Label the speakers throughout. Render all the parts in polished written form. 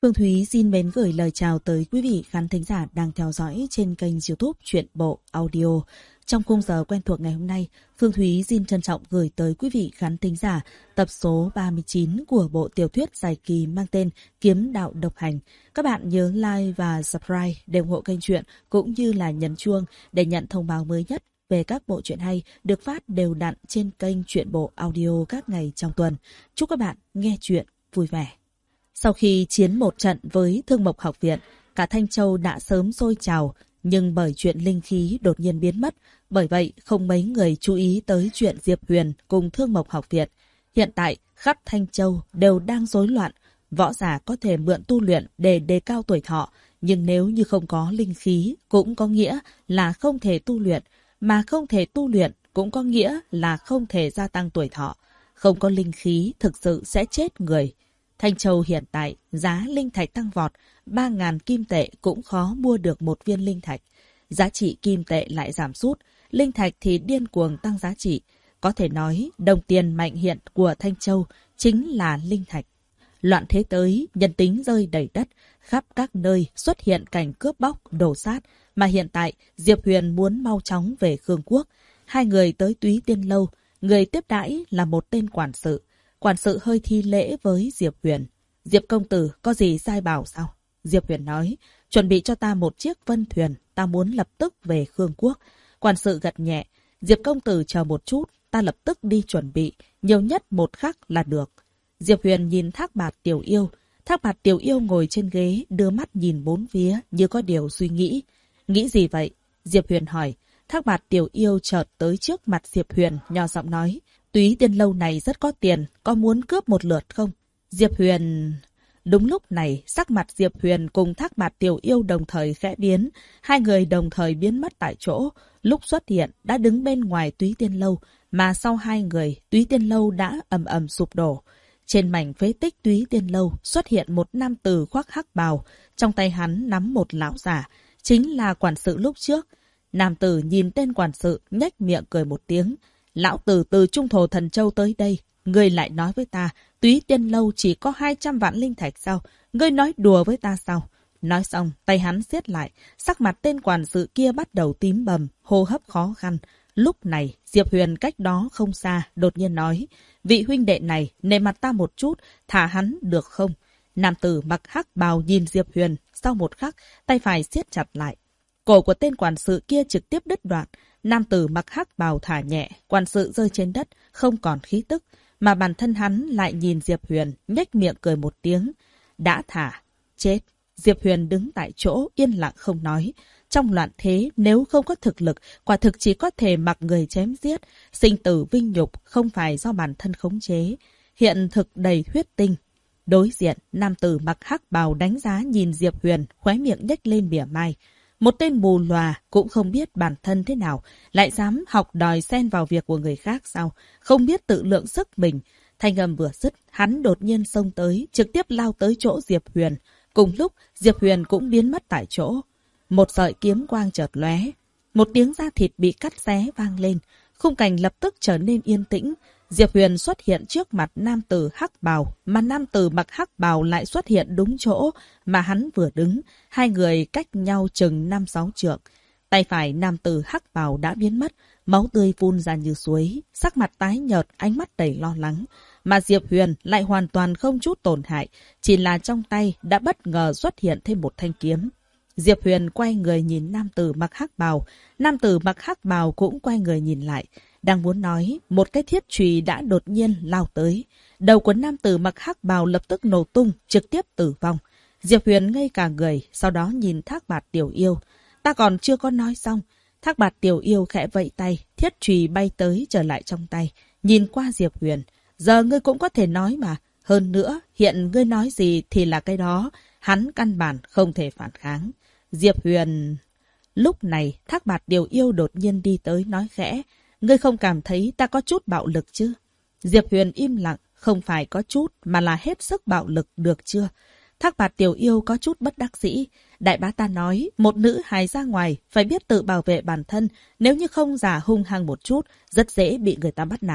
Speaker 1: Phương Thúy xin mến gửi lời chào tới quý vị khán thính giả đang theo dõi trên kênh YouTube Truyện Bộ Audio. Trong khung giờ quen thuộc ngày hôm nay, Phương Thúy xin trân trọng gửi tới quý vị khán thính giả tập số 39 của bộ tiểu thuyết dài kỳ mang tên Kiếm Đạo Độc Hành. Các bạn nhớ like và subscribe để ủng hộ kênh truyện cũng như là nhấn chuông để nhận thông báo mới nhất về các bộ truyện hay được phát đều đặn trên kênh Truyện Bộ Audio các ngày trong tuần. Chúc các bạn nghe truyện vui vẻ. Sau khi chiến một trận với Thương Mộc Học Viện, cả Thanh Châu đã sớm sôi trào, nhưng bởi chuyện linh khí đột nhiên biến mất, bởi vậy không mấy người chú ý tới chuyện Diệp Huyền cùng Thương Mộc Học Viện. Hiện tại, khắp Thanh Châu đều đang rối loạn, võ giả có thể mượn tu luyện để đề cao tuổi thọ, nhưng nếu như không có linh khí cũng có nghĩa là không thể tu luyện, mà không thể tu luyện cũng có nghĩa là không thể gia tăng tuổi thọ. Không có linh khí thực sự sẽ chết người. Thanh Châu hiện tại, giá linh thạch tăng vọt, 3.000 kim tệ cũng khó mua được một viên linh thạch. Giá trị kim tệ lại giảm sút, linh thạch thì điên cuồng tăng giá trị. Có thể nói, đồng tiền mạnh hiện của Thanh Châu chính là linh thạch. Loạn thế tới, nhân tính rơi đầy đất, khắp các nơi xuất hiện cảnh cướp bóc, đổ sát. Mà hiện tại, Diệp Huyền muốn mau chóng về Khương Quốc. Hai người tới Túy Tiên Lâu, người tiếp đãi là một tên quản sự. Quản sự hơi thi lễ với Diệp Huyền. Diệp công tử có gì sai bảo sao? Diệp Huyền nói, chuẩn bị cho ta một chiếc vân thuyền, ta muốn lập tức về Khương Quốc. Quản sự gật nhẹ, Diệp công tử chờ một chút, ta lập tức đi chuẩn bị, nhiều nhất một khắc là được. Diệp Huyền nhìn Thác Bạt Tiểu Yêu. Thác Bạt Tiểu Yêu ngồi trên ghế, đưa mắt nhìn bốn phía như có điều suy nghĩ. Nghĩ gì vậy? Diệp Huyền hỏi. Thác Bạt Tiểu Yêu chợt tới trước mặt Diệp Huyền, nhỏ giọng nói, Túy Tiên Lâu này rất có tiền, có muốn cướp một lượt không? Diệp Huyền... Đúng lúc này, sắc mặt Diệp Huyền cùng Thác Bạt Tiểu Yêu đồng thời khẽ biến. Hai người đồng thời biến mất tại chỗ. Lúc xuất hiện, đã đứng bên ngoài Túy Tiên Lâu, mà sau hai người, Túy Tiên Lâu đã ầm ầm sụp đổ. Trên mảnh phế tích Túy Tiên Lâu xuất hiện một nam tử khoác hắc bào, trong tay hắn nắm một lão giả, chính là quản sự lúc trước. Nam tử nhìn tên quản sự, nhếch miệng cười một tiếng. Lão tử từ Trung Thổ Thần Châu tới đây, ngươi lại nói với ta, Túy Tiên Lâu chỉ có 200 vạn linh thạch sao? Ngươi nói đùa với ta sao? Nói xong, tay hắn siết lại, sắc mặt tên quản sự kia bắt đầu tím bầm, hô hấp khó khăn. Lúc này, Diệp Huyền cách đó không xa, đột nhiên nói, vị huynh đệ này, nể mặt ta một chút, thả hắn được không? Nam tử mặc hắc bào nhìn Diệp Huyền, sau một khắc, tay phải siết chặt lại. Cổ của tên quản sự kia trực tiếp đứt đoạn. Nam tử mặc hắc bào thả nhẹ, quản sự rơi trên đất, không còn khí tức, mà bản thân hắn lại nhìn Diệp Huyền, nhếch miệng cười một tiếng. Đã thả, chết. Diệp Huyền đứng tại chỗ, yên lặng không nói. Trong loạn thế, nếu không có thực lực, quả thực chỉ có thể mặc người chém giết. Sinh tử vinh nhục không phải do bản thân khống chế. Hiện thực đầy huyết tinh. Đối diện, nam tử mặc hắc bào đánh giá nhìn Diệp Huyền, khóe miệng nhếch lên mỉa mai. Một tên mù lòa cũng không biết bản thân thế nào, lại dám học đòi xen vào việc của người khác sao? Không biết tự lượng sức mình. Thanh âm vừa dứt, hắn đột nhiên xông tới, trực tiếp lao tới chỗ Diệp Huyền. Cùng lúc, Diệp Huyền cũng biến mất tại chỗ. Một sợi kiếm quang chợt lóe, một tiếng da thịt bị cắt xé vang lên. Khung cảnh lập tức trở nên yên tĩnh. Diệp Huyền xuất hiện trước mặt nam tử hắc bào, mà nam tử mặc hắc bào lại xuất hiện đúng chỗ mà hắn vừa đứng. Hai người cách nhau chừng 5-6 trượng. Tay phải nam tử hắc bào đã biến mất, máu tươi phun ra như suối, sắc mặt tái nhợt, ánh mắt đầy lo lắng. Mà Diệp Huyền lại hoàn toàn không chút tổn hại, chỉ là trong tay đã bất ngờ xuất hiện thêm một thanh kiếm. Diệp Huyền quay người nhìn nam tử mặc hắc bào, nam tử mặc hắc bào cũng quay người nhìn lại. Đang muốn nói, một cái thiết chùy đã đột nhiên lao tới. Đầu của nam tử mặc hắc bào lập tức nổ tung, trực tiếp tử vong. Diệp Huyền ngây cả người, sau đó nhìn Thác Bạt Tiểu Yêu. Ta còn chưa có nói xong. Thác Bạt Tiểu Yêu khẽ vẫy tay, thiết chùy bay tới trở lại trong tay. Nhìn qua Diệp Huyền. Giờ ngươi cũng có thể nói mà. Hơn nữa, hiện ngươi nói gì thì là cái đó. Hắn căn bản không thể phản kháng. Diệp Huyền... Lúc này, Thác Bạt Tiểu Yêu đột nhiên đi tới nói khẽ. Ngươi không cảm thấy ta có chút bạo lực chứ? Diệp Huyền im lặng, không phải có chút mà là hết sức bạo lực được chưa? Thác Bạt Tiểu Yêu có chút bất đắc dĩ. Đại bá ta nói, một nữ hài ra ngoài phải biết tự bảo vệ bản thân, nếu như không giả hung hăng một chút, rất dễ bị người ta bắt nạt.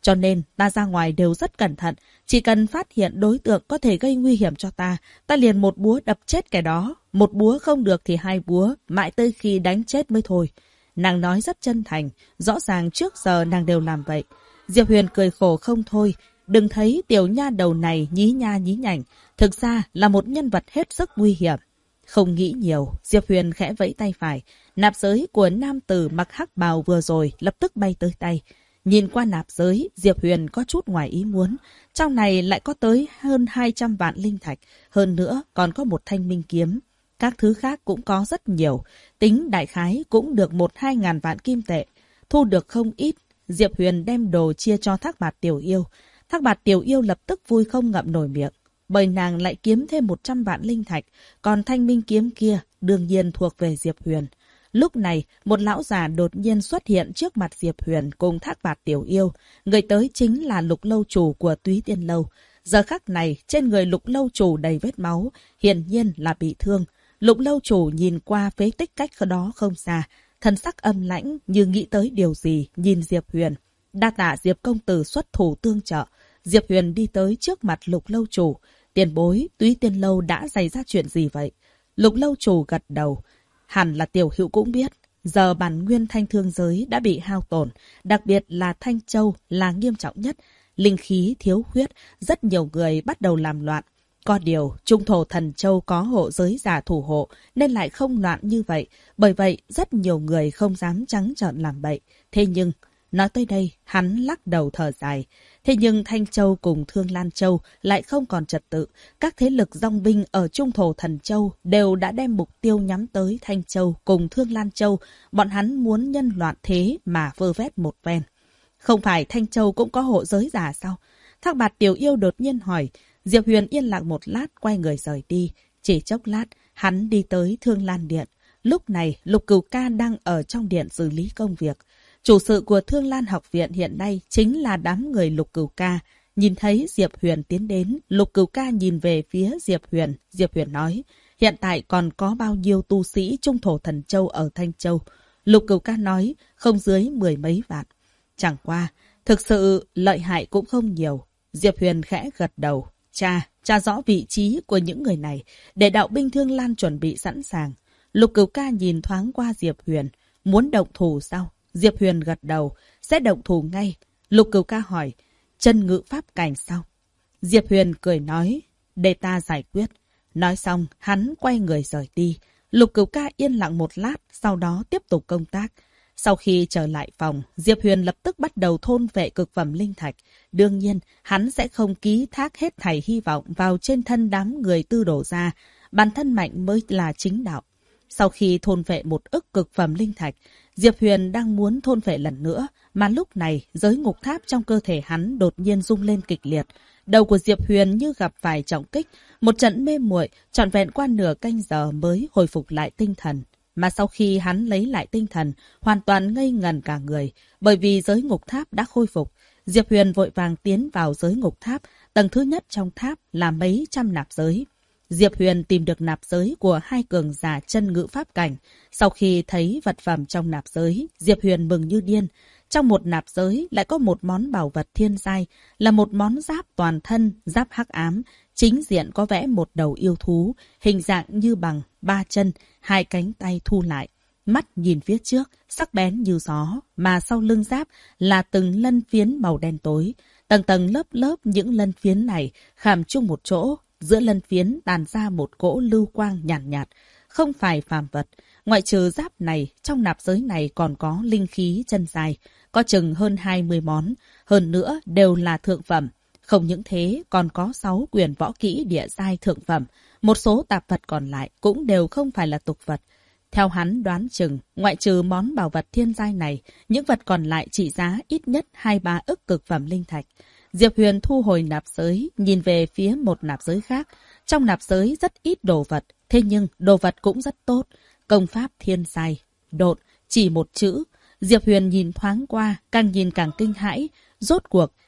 Speaker 1: Cho nên ta ra ngoài đều rất cẩn thận. Chỉ cần phát hiện đối tượng có thể gây nguy hiểm cho ta, ta liền một búa đập chết kẻ đó. Một búa không được thì hai búa, mãi tới khi đánh chết mới thôi. Nàng nói rất chân thành, rõ ràng trước giờ nàng đều làm vậy. Diệp Huyền cười khổ không thôi. Đừng thấy tiểu nha đầu này nhí nha nhí nhảnh, thực ra là một nhân vật hết sức nguy hiểm. Không nghĩ nhiều, Diệp Huyền khẽ vẫy tay phải. Nạp giới của nam tử mặc hắc bào vừa rồi lập tức bay tới tay. Nhìn qua nạp giới, Diệp Huyền có chút ngoài ý muốn. Trong này lại có tới hơn 200 vạn linh thạch. Hơn nữa còn có một thanh minh kiếm. Các thứ khác cũng có rất nhiều. Tính đại khái cũng được 1-2 ngàn vạn kim tệ. Thu được không ít. Diệp Huyền đem đồ chia cho Thác Bạt Tiểu Yêu. Thác Bạt Tiểu Yêu lập tức vui không ngậm nổi miệng. Bởi nàng lại kiếm thêm 100 vạn linh thạch. Còn thanh minh kiếm kia đương nhiên thuộc về Diệp Huyền. Lúc này, một lão già đột nhiên xuất hiện trước mặt Diệp Huyền cùng Thác Bạt Tiểu Yêu. Người tới chính là Lục lâu chủ của Túy Tiên Lâu. Giờ khắc này, trên người Lục lâu chủ đầy vết máu, hiển nhiên là bị thương. Lục lâu chủ nhìn qua phế tích cách đó không xa, thân sắc âm lãnh như nghĩ tới điều gì, nhìn Diệp Huyền. Đa tạ Diệp công tử xuất thủ tương trợ. Diệp Huyền đi tới trước mặt Lục lâu chủ. Tiền bối, Túy Tiên Lâu đã xảy ra chuyện gì vậy? Lục lâu chủ gật đầu. Hẳn là tiểu hữu cũng biết, giờ bản nguyên thanh thương giới đã bị hao tổn, đặc biệt là Thanh Châu là nghiêm trọng nhất. Linh khí thiếu khuyết, rất nhiều người bắt đầu làm loạn. Có điều, Trung Thổ Thần Châu có hộ giới giả thủ hộ nên lại không loạn như vậy. Bởi vậy, rất nhiều người không dám trắng trợn làm bậy. Thế nhưng, nói tới đây, hắn lắc đầu thở dài. Thế nhưng Thanh Châu cùng Thương Lan Châu lại không còn trật tự. Các thế lực dòng binh ở Trung Thổ Thần Châu đều đã đem mục tiêu nhắm tới Thanh Châu cùng Thương Lan Châu. Bọn hắn muốn nhân loạn thế mà vơ vét một ven. Không phải Thanh Châu cũng có hộ giới giả sao? Thác Bạt Tiểu Yêu đột nhiên hỏi. Diệp Huyền yên lặng một lát quay người rời đi. Chỉ chốc lát, hắn đi tới Thương Lan Điện. Lúc này, Lục Cửu Ca đang ở trong điện xử lý công việc. Chủ sự của Thương Lan Học Viện hiện nay chính là đám người Lục Cửu Ca. Nhìn thấy Diệp Huyền tiến đến, Lục Cửu Ca nhìn về phía Diệp Huyền. Diệp Huyền nói, hiện tại còn có bao nhiêu tu sĩ Trung Thổ Thần Châu ở Thanh Châu? Lục Cửu Ca nói, không dưới 10 mấy vạn. Chẳng qua, thực sự lợi hại cũng không nhiều. Diệp Huyền khẽ gật đầu. Tra rõ vị trí của những người này, để đạo binh Thương Lan chuẩn bị sẵn sàng. Lục Cửu Ca nhìn thoáng qua Diệp Huyền. Muốn động thủ sao? Diệp Huyền gật đầu, sẽ động thủ ngay. Lục Cửu Ca hỏi, chân ngự pháp cảnh sao? Diệp Huyền cười nói, để ta giải quyết. Nói xong, hắn quay người rời đi. Lục Cửu Ca yên lặng một lát, sau đó tiếp tục công tác. Sau khi trở lại phòng, Diệp Huyền lập tức bắt đầu thôn vệ cực phẩm linh thạch. Đương nhiên, hắn sẽ không ký thác hết thảy hy vọng vào trên thân đám người Tư Đổ ra. Bản thân mạnh mới là chính đạo. Sau khi thôn vệ một ức cực phẩm linh thạch, Diệp Huyền đang muốn thôn vệ lần nữa, mà lúc này giới ngục tháp trong cơ thể hắn đột nhiên rung lên kịch liệt. Đầu của Diệp Huyền như gặp phải trọng kích, một trận mê muội, trọn vẹn qua nửa canh giờ mới hồi phục lại tinh thần. Mà sau khi hắn lấy lại tinh thần, hoàn toàn ngây ngẩn cả người, bởi vì giới ngục tháp đã khôi phục. Diệp Huyền vội vàng tiến vào giới ngục tháp, tầng thứ nhất trong tháp là mấy trăm nạp giới. Diệp Huyền tìm được nạp giới của hai cường giả chân ngữ pháp cảnh. Sau khi thấy vật phẩm trong nạp giới, Diệp Huyền mừng như điên. Trong một nạp giới lại có một món bảo vật thiên giai, là một món giáp toàn thân, giáp hắc ám. Chính diện có vẽ một đầu yêu thú, hình dạng như bằng, 3 chân, 2 cánh tay thu lại. Mắt nhìn phía trước, sắc bén như gió, mà sau lưng giáp là từng lân phiến màu đen tối. Tầng tầng lớp lớp những lân phiến này khảm chung một chỗ. Giữa lân phiến tàn ra một cỗ lưu quang nhàn nhạt, không phải phàm vật. Ngoại trừ giáp này, trong nạp giới này còn có linh khí chân dài, có chừng hơn 20 món, hơn nữa đều là thượng phẩm. Không những thế, còn có 6 quyển võ kỹ địa giai thượng phẩm, một số tạp vật còn lại cũng đều không phải là tục vật. Theo hắn đoán chừng, ngoại trừ món bảo vật thiên giai này, những vật còn lại trị giá ít nhất 2-3 ức cực phẩm linh thạch. Diệp Huyền thu hồi nạp giới, nhìn về phía một nạp giới khác. Trong nạp giới rất ít đồ vật, thế nhưng đồ vật cũng rất tốt. Công pháp thiên giai, độn, chỉ một chữ. Diệp Huyền nhìn thoáng qua, càng nhìn càng kinh hãi. Rốt cuộc,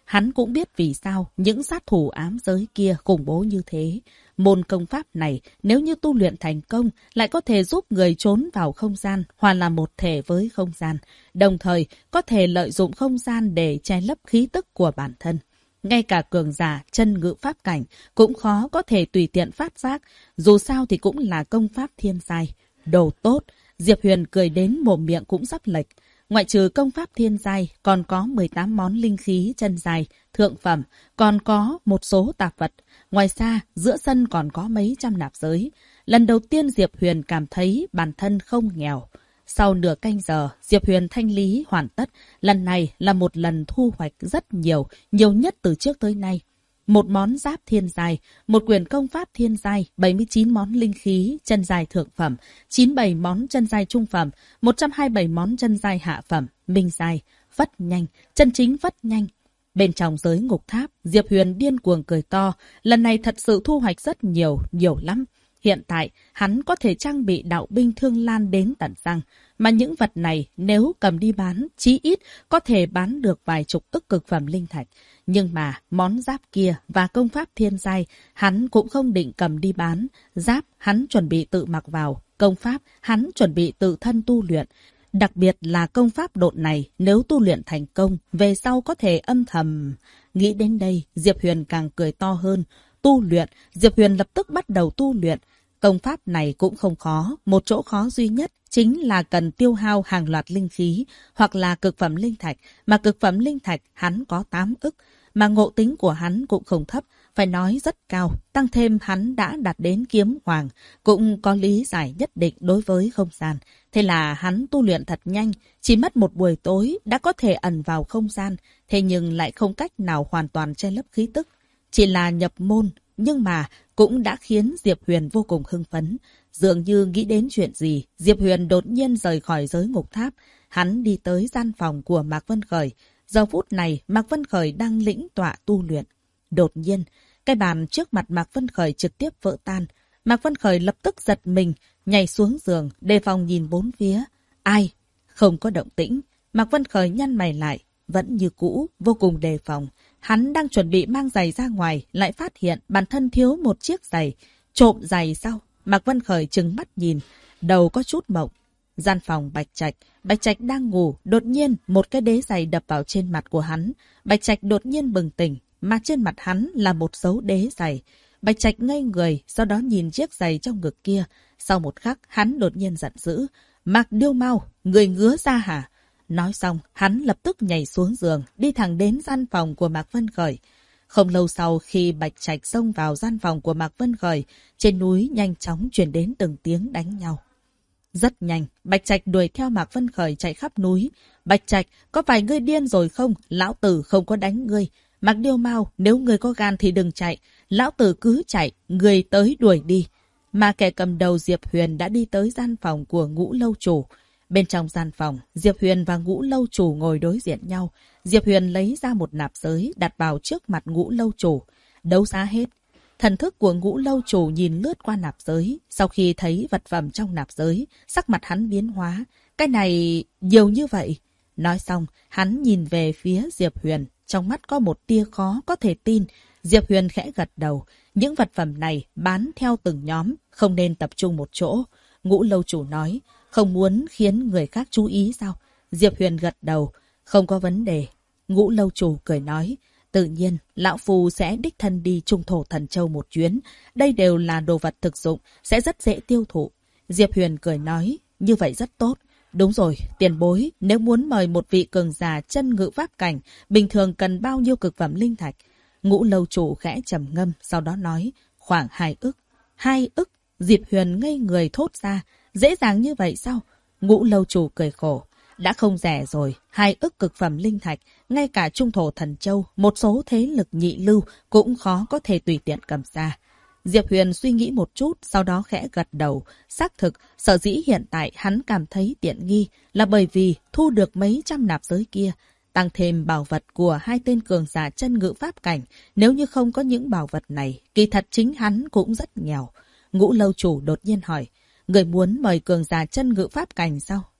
Speaker 1: hắn cũng biết vì sao những sát thủ ám giới kia khủng bố như thế. Môn công pháp này nếu như tu luyện thành công lại có thể giúp người trốn vào không gian, hòa làm một thể với không gian, đồng thời có thể lợi dụng không gian để che lấp khí tức của bản thân. Ngay cả cường giả chân ngự pháp cảnh cũng khó có thể tùy tiện phát giác, dù sao thì cũng là công pháp thiên giai. Đồ tốt, Diệp Huyền cười đến mồm miệng cũng sắp lệch. Ngoại trừ công pháp thiên giai, còn có 18 món linh khí chân giai, thượng phẩm, còn có một số tạp vật. Ngoài ra, giữa sân còn có mấy trăm nạp giới. Lần đầu tiên Diệp Huyền cảm thấy bản thân không nghèo. Sau nửa canh giờ, Diệp Huyền thanh lý hoàn tất. Lần này là một lần thu hoạch rất nhiều, nhiều nhất từ trước tới nay. Một món giáp thiên giai, một quyển công pháp thiên giai, 79 món linh khí chân giai thượng phẩm, 97 món chân giai trung phẩm, 127 món chân giai hạ phẩm, minh giai, phất nhanh, chân chính phất nhanh. Bên trong giới ngục tháp, Diệp Huyền điên cuồng cười to, lần này thật sự thu hoạch rất nhiều, nhiều lắm. Hiện tại, hắn có thể trang bị đạo binh thương lan đến tận răng, mà những vật này nếu cầm đi bán, chí ít có thể bán được vài chục ức cực phẩm linh thạch. Nhưng mà món giáp kia và công pháp thiên giai, hắn cũng không định cầm đi bán. Giáp hắn chuẩn bị tự mặc vào, công pháp hắn chuẩn bị tự thân tu luyện. Đặc biệt là công pháp độn này, nếu tu luyện thành công, về sau có thể âm thầm. Nghĩ đến đây, Diệp Huyền càng cười to hơn. Tu luyện, Diệp Huyền lập tức bắt đầu tu luyện. Công pháp này cũng không khó, một chỗ khó duy nhất chính là cần tiêu hao hàng loạt linh khí hoặc là cực phẩm linh thạch, mà cực phẩm linh thạch hắn có 8 ức, mà ngộ tính của hắn cũng không thấp, phải nói rất cao, tăng thêm hắn đã đạt đến kiếm hoàng, cũng có lý giải nhất định đối với không gian. Thế là hắn tu luyện thật nhanh, chỉ mất một buổi tối đã có thể ẩn vào không gian, thế nhưng lại không cách nào hoàn toàn che lấp khí tức. Chỉ là nhập môn, nhưng mà cũng đã khiến Diệp Huyền vô cùng hưng phấn. Dường như nghĩ đến chuyện gì, Diệp Huyền đột nhiên rời khỏi giới ngục tháp. Hắn đi tới gian phòng của Mạc Vân Khởi. Giờ phút này, Mạc Vân Khởi đang lĩnh tọa tu luyện. Đột nhiên, cái bàn trước mặt Mạc Vân Khởi trực tiếp vỡ tan. Mạc Vân Khởi lập tức giật mình, nhảy xuống giường, đề phòng nhìn bốn phía. Ai? Không có động tĩnh. Mạc Vân Khởi nhăn mày lại, vẫn như cũ, vô cùng đề phòng. Hắn đang chuẩn bị mang giày ra ngoài, lại phát hiện bản thân thiếu một chiếc giày. Trộm giày sao? Mạc Vân Khởi trừng mắt nhìn, đầu có chút mộng. Gian phòng Bạch Trạch đang ngủ, đột nhiên một cái đế giày đập vào trên mặt của hắn. Bạch Trạch đột nhiên bừng tỉnh, mà trên mặt hắn là một dấu đế giày. Bạch Trạch ngây người, sau đó nhìn chiếc giày trong ngực kia. Sau một khắc, hắn đột nhiên giận dữ. Mạc Điêu Mau, người ngứa ra hả? Nói xong, hắn lập tức nhảy xuống giường, đi thẳng đến gian phòng của Mạc Vân Khởi. Không lâu sau khi Bạch Trạch xông vào gian phòng của Mạc Vân Khởi, trên núi nhanh chóng truyền đến từng tiếng đánh nhau. Rất nhanh, Bạch Trạch đuổi theo Mạc Vân Khởi chạy khắp núi. Bạch Trạch, có phải ngươi điên rồi không? Lão tử không có đánh ngươi. Mạc Điêu Mau, nếu ngươi có gan thì đừng chạy. Lão tử cứ chạy, ngươi tới đuổi đi. Mà kẻ cầm đầu Diệp Huyền đã đi tới gian phòng của Ngũ Lâu Chủ. Bên trong gian phòng, Diệp Huyền và Ngũ Lâu Chủ ngồi đối diện nhau. Diệp Huyền lấy ra một nạp giới đặt vào trước mặt Ngũ Lâu Chủ. Đấu giá hết. Thần thức của Ngũ Lâu Chủ nhìn lướt qua nạp giới. Sau khi thấy vật phẩm trong nạp giới, sắc mặt hắn biến hóa. Cái này nhiều như vậy. Nói xong, hắn nhìn về phía Diệp Huyền. Trong mắt có một tia khó có thể tin. Diệp Huyền khẽ gật đầu. Những vật phẩm này bán theo từng nhóm, không nên tập trung một chỗ. Ngũ Lâu Chủ nói, không muốn khiến người khác chú ý sao? Diệp Huyền gật đầu, không có vấn đề. Ngũ Lâu Chủ cười nói, tự nhiên, Lão Phu sẽ đích thân đi Trung Thổ Thần Châu một chuyến. Đây đều là đồ vật thực dụng, sẽ rất dễ tiêu thụ. Diệp Huyền cười nói, như vậy rất tốt. Đúng rồi, tiền bối, nếu muốn mời một vị cường giả chân ngự pháp cảnh, bình thường cần bao nhiêu cực phẩm linh thạch? Ngũ Lâu Chủ khẽ trầm ngâm, sau đó nói, khoảng 2 ức. 2 ức? Diệp Huyền ngây người thốt ra, dễ dàng như vậy sao? Ngũ Lâu Chủ cười khổ, đã không rẻ rồi, 2 ức cực phẩm linh thạch, ngay cả Trung Thổ Thần Châu, một số thế lực nhị lưu cũng khó có thể tùy tiện cầm ra. Diệp Huyền suy nghĩ một chút, sau đó khẽ gật đầu. Xác thực, sở dĩ hiện tại hắn cảm thấy tiện nghi là bởi vì thu được mấy trăm nạp giới kia. Tăng thêm bảo vật của hai tên cường giả chân ngự pháp cảnh. Nếu như không có những bảo vật này, kỳ thật chính hắn cũng rất nghèo. Ngũ Lâu Chủ đột nhiên hỏi, người muốn mời cường giả chân ngự pháp cảnh sao?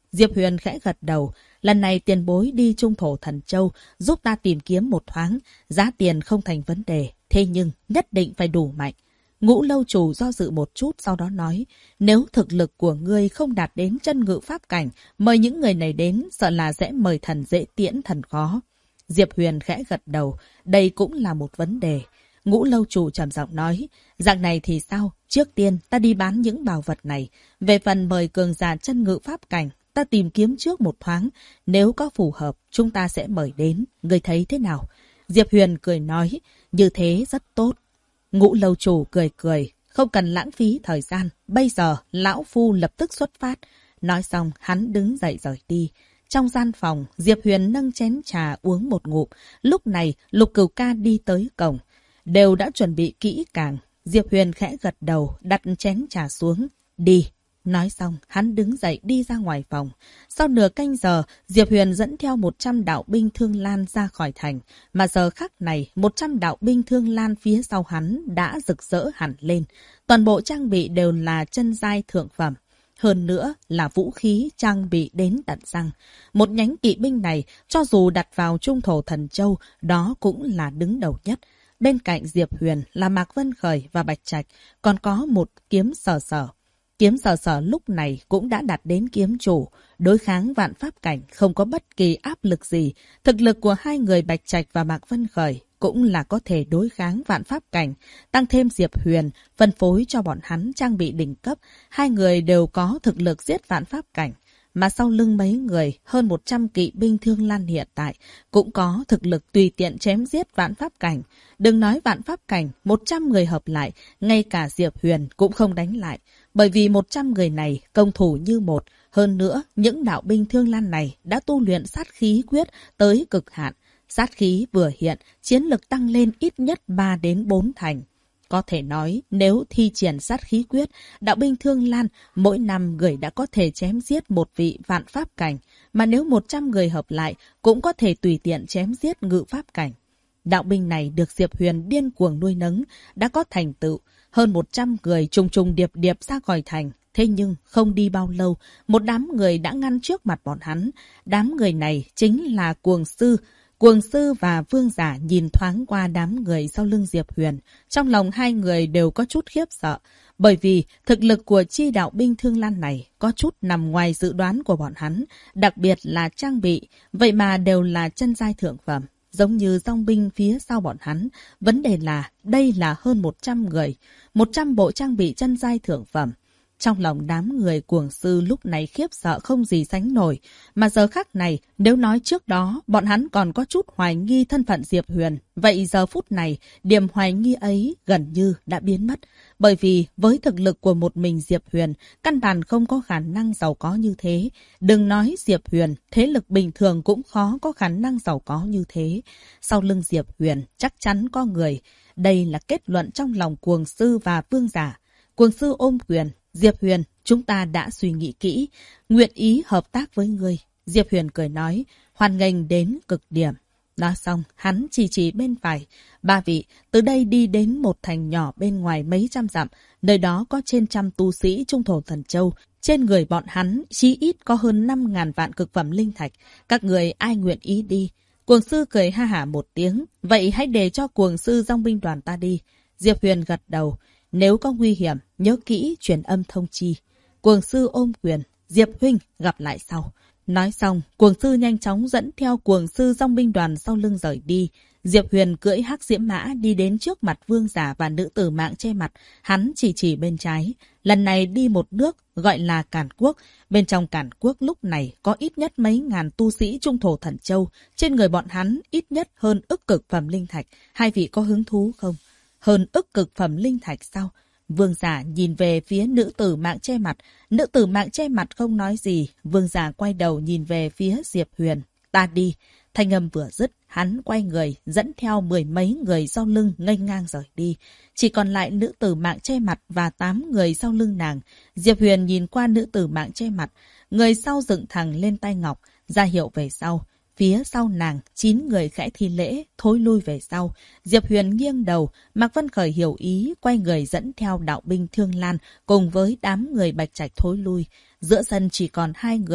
Speaker 1: Diệp Huyền khẽ gật đầu. Lần này tiền bối đi Trung Thổ Thần Châu giúp ta tìm kiếm một thoáng. Giá tiền không thành vấn đề. Thế nhưng nhất định phải đủ mạnh. Ngũ lâu chủ do dự một chút sau đó nói. Nếu thực lực của ngươi không đạt đến chân ngự pháp cảnh, mời những người này đến sợ là sẽ mời thần dễ tiễn thần khó. Diệp Huyền khẽ gật đầu. Đây cũng là một vấn đề. Ngũ lâu chủ trầm giọng nói. Dạng này thì sao? Trước tiên ta đi bán những bảo vật này. Về phần mời cường giả chân ngự pháp cảnh, ta tìm kiếm trước một thoáng. Nếu có phù hợp, chúng ta sẽ mời đến. Ngươi thấy thế nào? Diệp Huyền cười nói. Như thế rất tốt. Ngũ lâu chủ cười cười. Không cần lãng phí thời gian. Bây giờ, lão phu lập tức xuất phát. Nói xong, hắn đứng dậy rời đi. Trong gian phòng, Diệp Huyền nâng chén trà uống một ngụm. Lúc này, Lục Cửu Ca đi tới cổng. Đều đã chuẩn bị kỹ càng. Diệp Huyền khẽ gật đầu, đặt chén trà xuống. Đi. Nói xong, hắn đứng dậy đi ra ngoài phòng. Sau nửa canh giờ, Diệp Huyền dẫn theo 100 đạo binh Thương Lan ra khỏi thành. Mà giờ khắc này, 100 đạo binh Thương Lan phía sau hắn đã rực rỡ hẳn lên. Toàn bộ trang bị đều là chân giai thượng phẩm. Hơn nữa là vũ khí trang bị đến tận răng. Một nhánh kỵ binh này, cho dù đặt vào Trung Thổ Thần Châu, đó cũng là đứng đầu nhất. Bên cạnh Diệp Huyền là Mạc Vân Khởi và Bạch Trạch, còn có một kiếm sở sở. Kiếm sở sở lúc này cũng đã đạt đến kiếm chủ, đối kháng vạn pháp cảnh không có bất kỳ áp lực gì. Thực lực của hai người Bạch Trạch và Mạc Vân Khởi cũng là có thể đối kháng vạn pháp cảnh. Tăng thêm Diệp Huyền, phân phối cho bọn hắn trang bị đỉnh cấp, hai người đều có thực lực giết vạn pháp cảnh. Mà sau lưng mấy người, hơn 100 kỵ binh Thương Lan hiện tại, cũng có thực lực tùy tiện chém giết vạn pháp cảnh. Đừng nói vạn pháp cảnh, 100 người hợp lại, ngay cả Diệp Huyền cũng không đánh lại. Bởi vì 100 người này công thủ như một. Hơn nữa, những đạo binh Thương Lan này đã tu luyện sát khí quyết tới cực hạn. Sát khí vừa hiện, chiến lực tăng lên ít nhất 3 đến 4 thành. Có thể nói, nếu thi triển sát khí quyết, đạo binh Thương Lan mỗi năm người đã có thể chém giết một vị vạn pháp cảnh, mà nếu 100 người hợp lại cũng có thể tùy tiện chém giết ngự pháp cảnh. Đạo binh này được Diệp Huyền điên cuồng nuôi nấng, đã có thành tựu. Hơn 100 người trùng trùng điệp điệp ra khỏi thành. Thế nhưng không đi bao lâu, một đám người đã ngăn trước mặt bọn hắn. Đám người này chính là Cuồng Sư. Cuồng Sư và Vương Giả nhìn thoáng qua đám người sau lưng Diệp Huyền. Trong lòng hai người đều có chút khiếp sợ. Bởi vì thực lực của chi đạo binh Thương Lan này có chút nằm ngoài dự đoán của bọn hắn. Đặc biệt là trang bị, vậy mà đều là chân giai thượng phẩm. Giống như dòng binh phía sau bọn hắn. Vấn đề là đây là hơn 100 người. 100 bộ trang bị chân giai thượng phẩm. Trong lòng đám người Cuồng Sư lúc này khiếp sợ không gì sánh nổi. Mà giờ khắc này, nếu nói trước đó, bọn hắn còn có chút hoài nghi thân phận Diệp Huyền. Vậy giờ phút này, điểm hoài nghi ấy gần như đã biến mất. Bởi vì với thực lực của một mình Diệp Huyền, căn bản không có khả năng giàu có như thế. Đừng nói Diệp Huyền, thế lực bình thường cũng khó có khả năng giàu có như thế. Sau lưng Diệp Huyền, chắc chắn có người. Đây là kết luận trong lòng Cuồng Sư và Vương Giả. Cuồng Sư ôm quyền. Diệp Huyền, chúng ta đã suy nghĩ kỹ, nguyện ý hợp tác với ngươi. Diệp Huyền cười nói, hoan nghênh đến cực điểm. Nói xong, hắn chỉ bên phải. Ba vị, từ đây đi đến một thành nhỏ bên ngoài mấy trăm dặm. Nơi đó có trên trăm tu sĩ Trung Thổ Thần Châu. Trên người bọn hắn, chí ít có hơn 5.000 vạn cực phẩm linh thạch. Các người ai nguyện ý đi? Cuồng Sư cười ha hả một tiếng. Vậy hãy để cho Cuồng Sư dòng binh đoàn ta đi. Diệp Huyền gật đầu. Nếu có nguy hiểm, nhớ kỹ truyền âm thông chi. Cuồng Sư ôm quyền. Diệp huynh, gặp lại sau. Nói xong, Cuồng Sư nhanh chóng dẫn theo Cuồng Sư dòng binh đoàn sau lưng rời đi. Diệp Huyền cưỡi hắc diễm mã đi đến trước mặt Vương Giả và nữ tử mạng che mặt. Hắn chỉ bên trái. Lần này đi một nước, gọi là Cản Quốc. Bên trong Cản Quốc lúc này có ít nhất mấy ngàn tu sĩ Trung Thổ Thần Châu. Trên người bọn hắn ít nhất hơn ức cực phẩm linh thạch. Hai vị có hứng thú không? Hơn ức cực phẩm linh thạch sao? Vương Giả nhìn về phía nữ tử mạng che mặt. Nữ tử mạng che mặt không nói gì. Vương Giả quay đầu nhìn về phía Diệp Huyền. Ta đi. Thanh âm vừa dứt, hắn quay người, dẫn theo 10 mấy người sau lưng nghênh ngang rời đi. Chỉ còn lại nữ tử mạng che mặt và 8 người sau lưng nàng. Diệp Huyền nhìn qua nữ tử mạng che mặt. Người sau dựng thẳng lên tay ngọc, ra hiệu về sau. Phía sau nàng, 9 người khẽ thi lễ, thối lui về sau. Diệp Huyền nghiêng đầu, Mạc Vân Khởi hiểu ý, quay người dẫn theo đạo binh Thương Lan cùng với đám người Bạch Trạch thối lui. Giữa sân chỉ còn 2 người.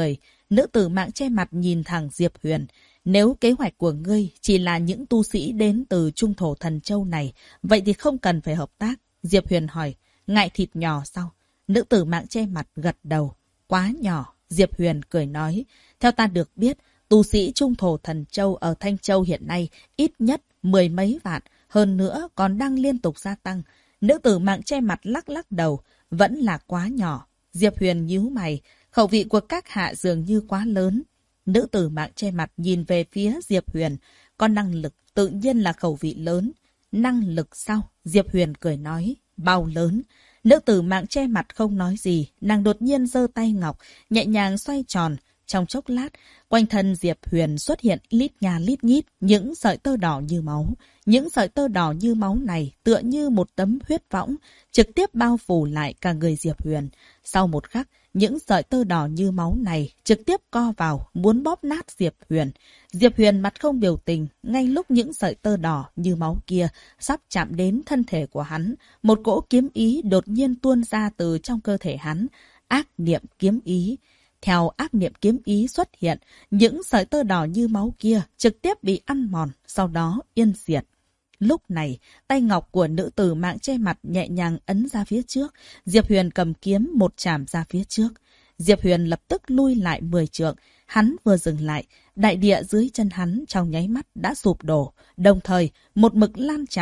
Speaker 1: Nữ tử mạng che mặt nhìn thẳng Diệp Huyền. Nếu kế hoạch của ngươi chỉ là những tu sĩ đến từ Trung Thổ Thần Châu này, vậy thì không cần phải hợp tác. Diệp Huyền hỏi, ngại thịt nhỏ sao? Nữ tử mạng che mặt gật đầu. Quá nhỏ, Diệp Huyền cười nói. Theo ta được biết, tu sĩ Trung Thổ Thần Châu ở Thanh Châu hiện nay ít nhất 10 mấy vạn, hơn nữa còn đang liên tục gia tăng. Nữ tử mạng che mặt lắc lắc đầu, vẫn là quá nhỏ. Diệp Huyền nhíu mày, khẩu vị của các hạ dường như quá lớn. Nữ tử mạng che mặt nhìn về phía Diệp Huyền, có năng lực tự nhiên là khẩu vị lớn. Năng lực sao? Diệp Huyền cười nói, bao lớn? Nữ tử mạng che mặt không nói gì, nàng đột nhiên giơ tay ngọc, nhẹ nhàng xoay tròn. Trong chốc lát, quanh thân Diệp Huyền xuất hiện lít nha lít nhít những sợi tơ đỏ như máu. Những sợi tơ đỏ như máu này tựa như một tấm huyết võng, trực tiếp bao phủ lại cả người Diệp Huyền. Sau một khắc, những sợi tơ đỏ như máu này trực tiếp co vào, muốn bóp nát Diệp Huyền. Diệp Huyền mặt không biểu tình, ngay lúc những sợi tơ đỏ như máu kia sắp chạm đến thân thể của hắn, một cỗ kiếm ý đột nhiên tuôn ra từ trong cơ thể hắn. Ác niệm kiếm ý. Theo ác niệm kiếm ý xuất hiện, những sợi tơ đỏ như máu kia trực tiếp bị ăn mòn, sau đó yên diệt. Lúc này, tay ngọc của nữ tử mạng che mặt nhẹ nhàng ấn ra phía trước. Diệp Huyền cầm kiếm một chạm ra phía trước. Diệp Huyền lập tức lui lại 10 trượng. Hắn vừa dừng lại, đại địa dưới chân hắn trong nháy mắt đã sụp đổ. Đồng thời, một mực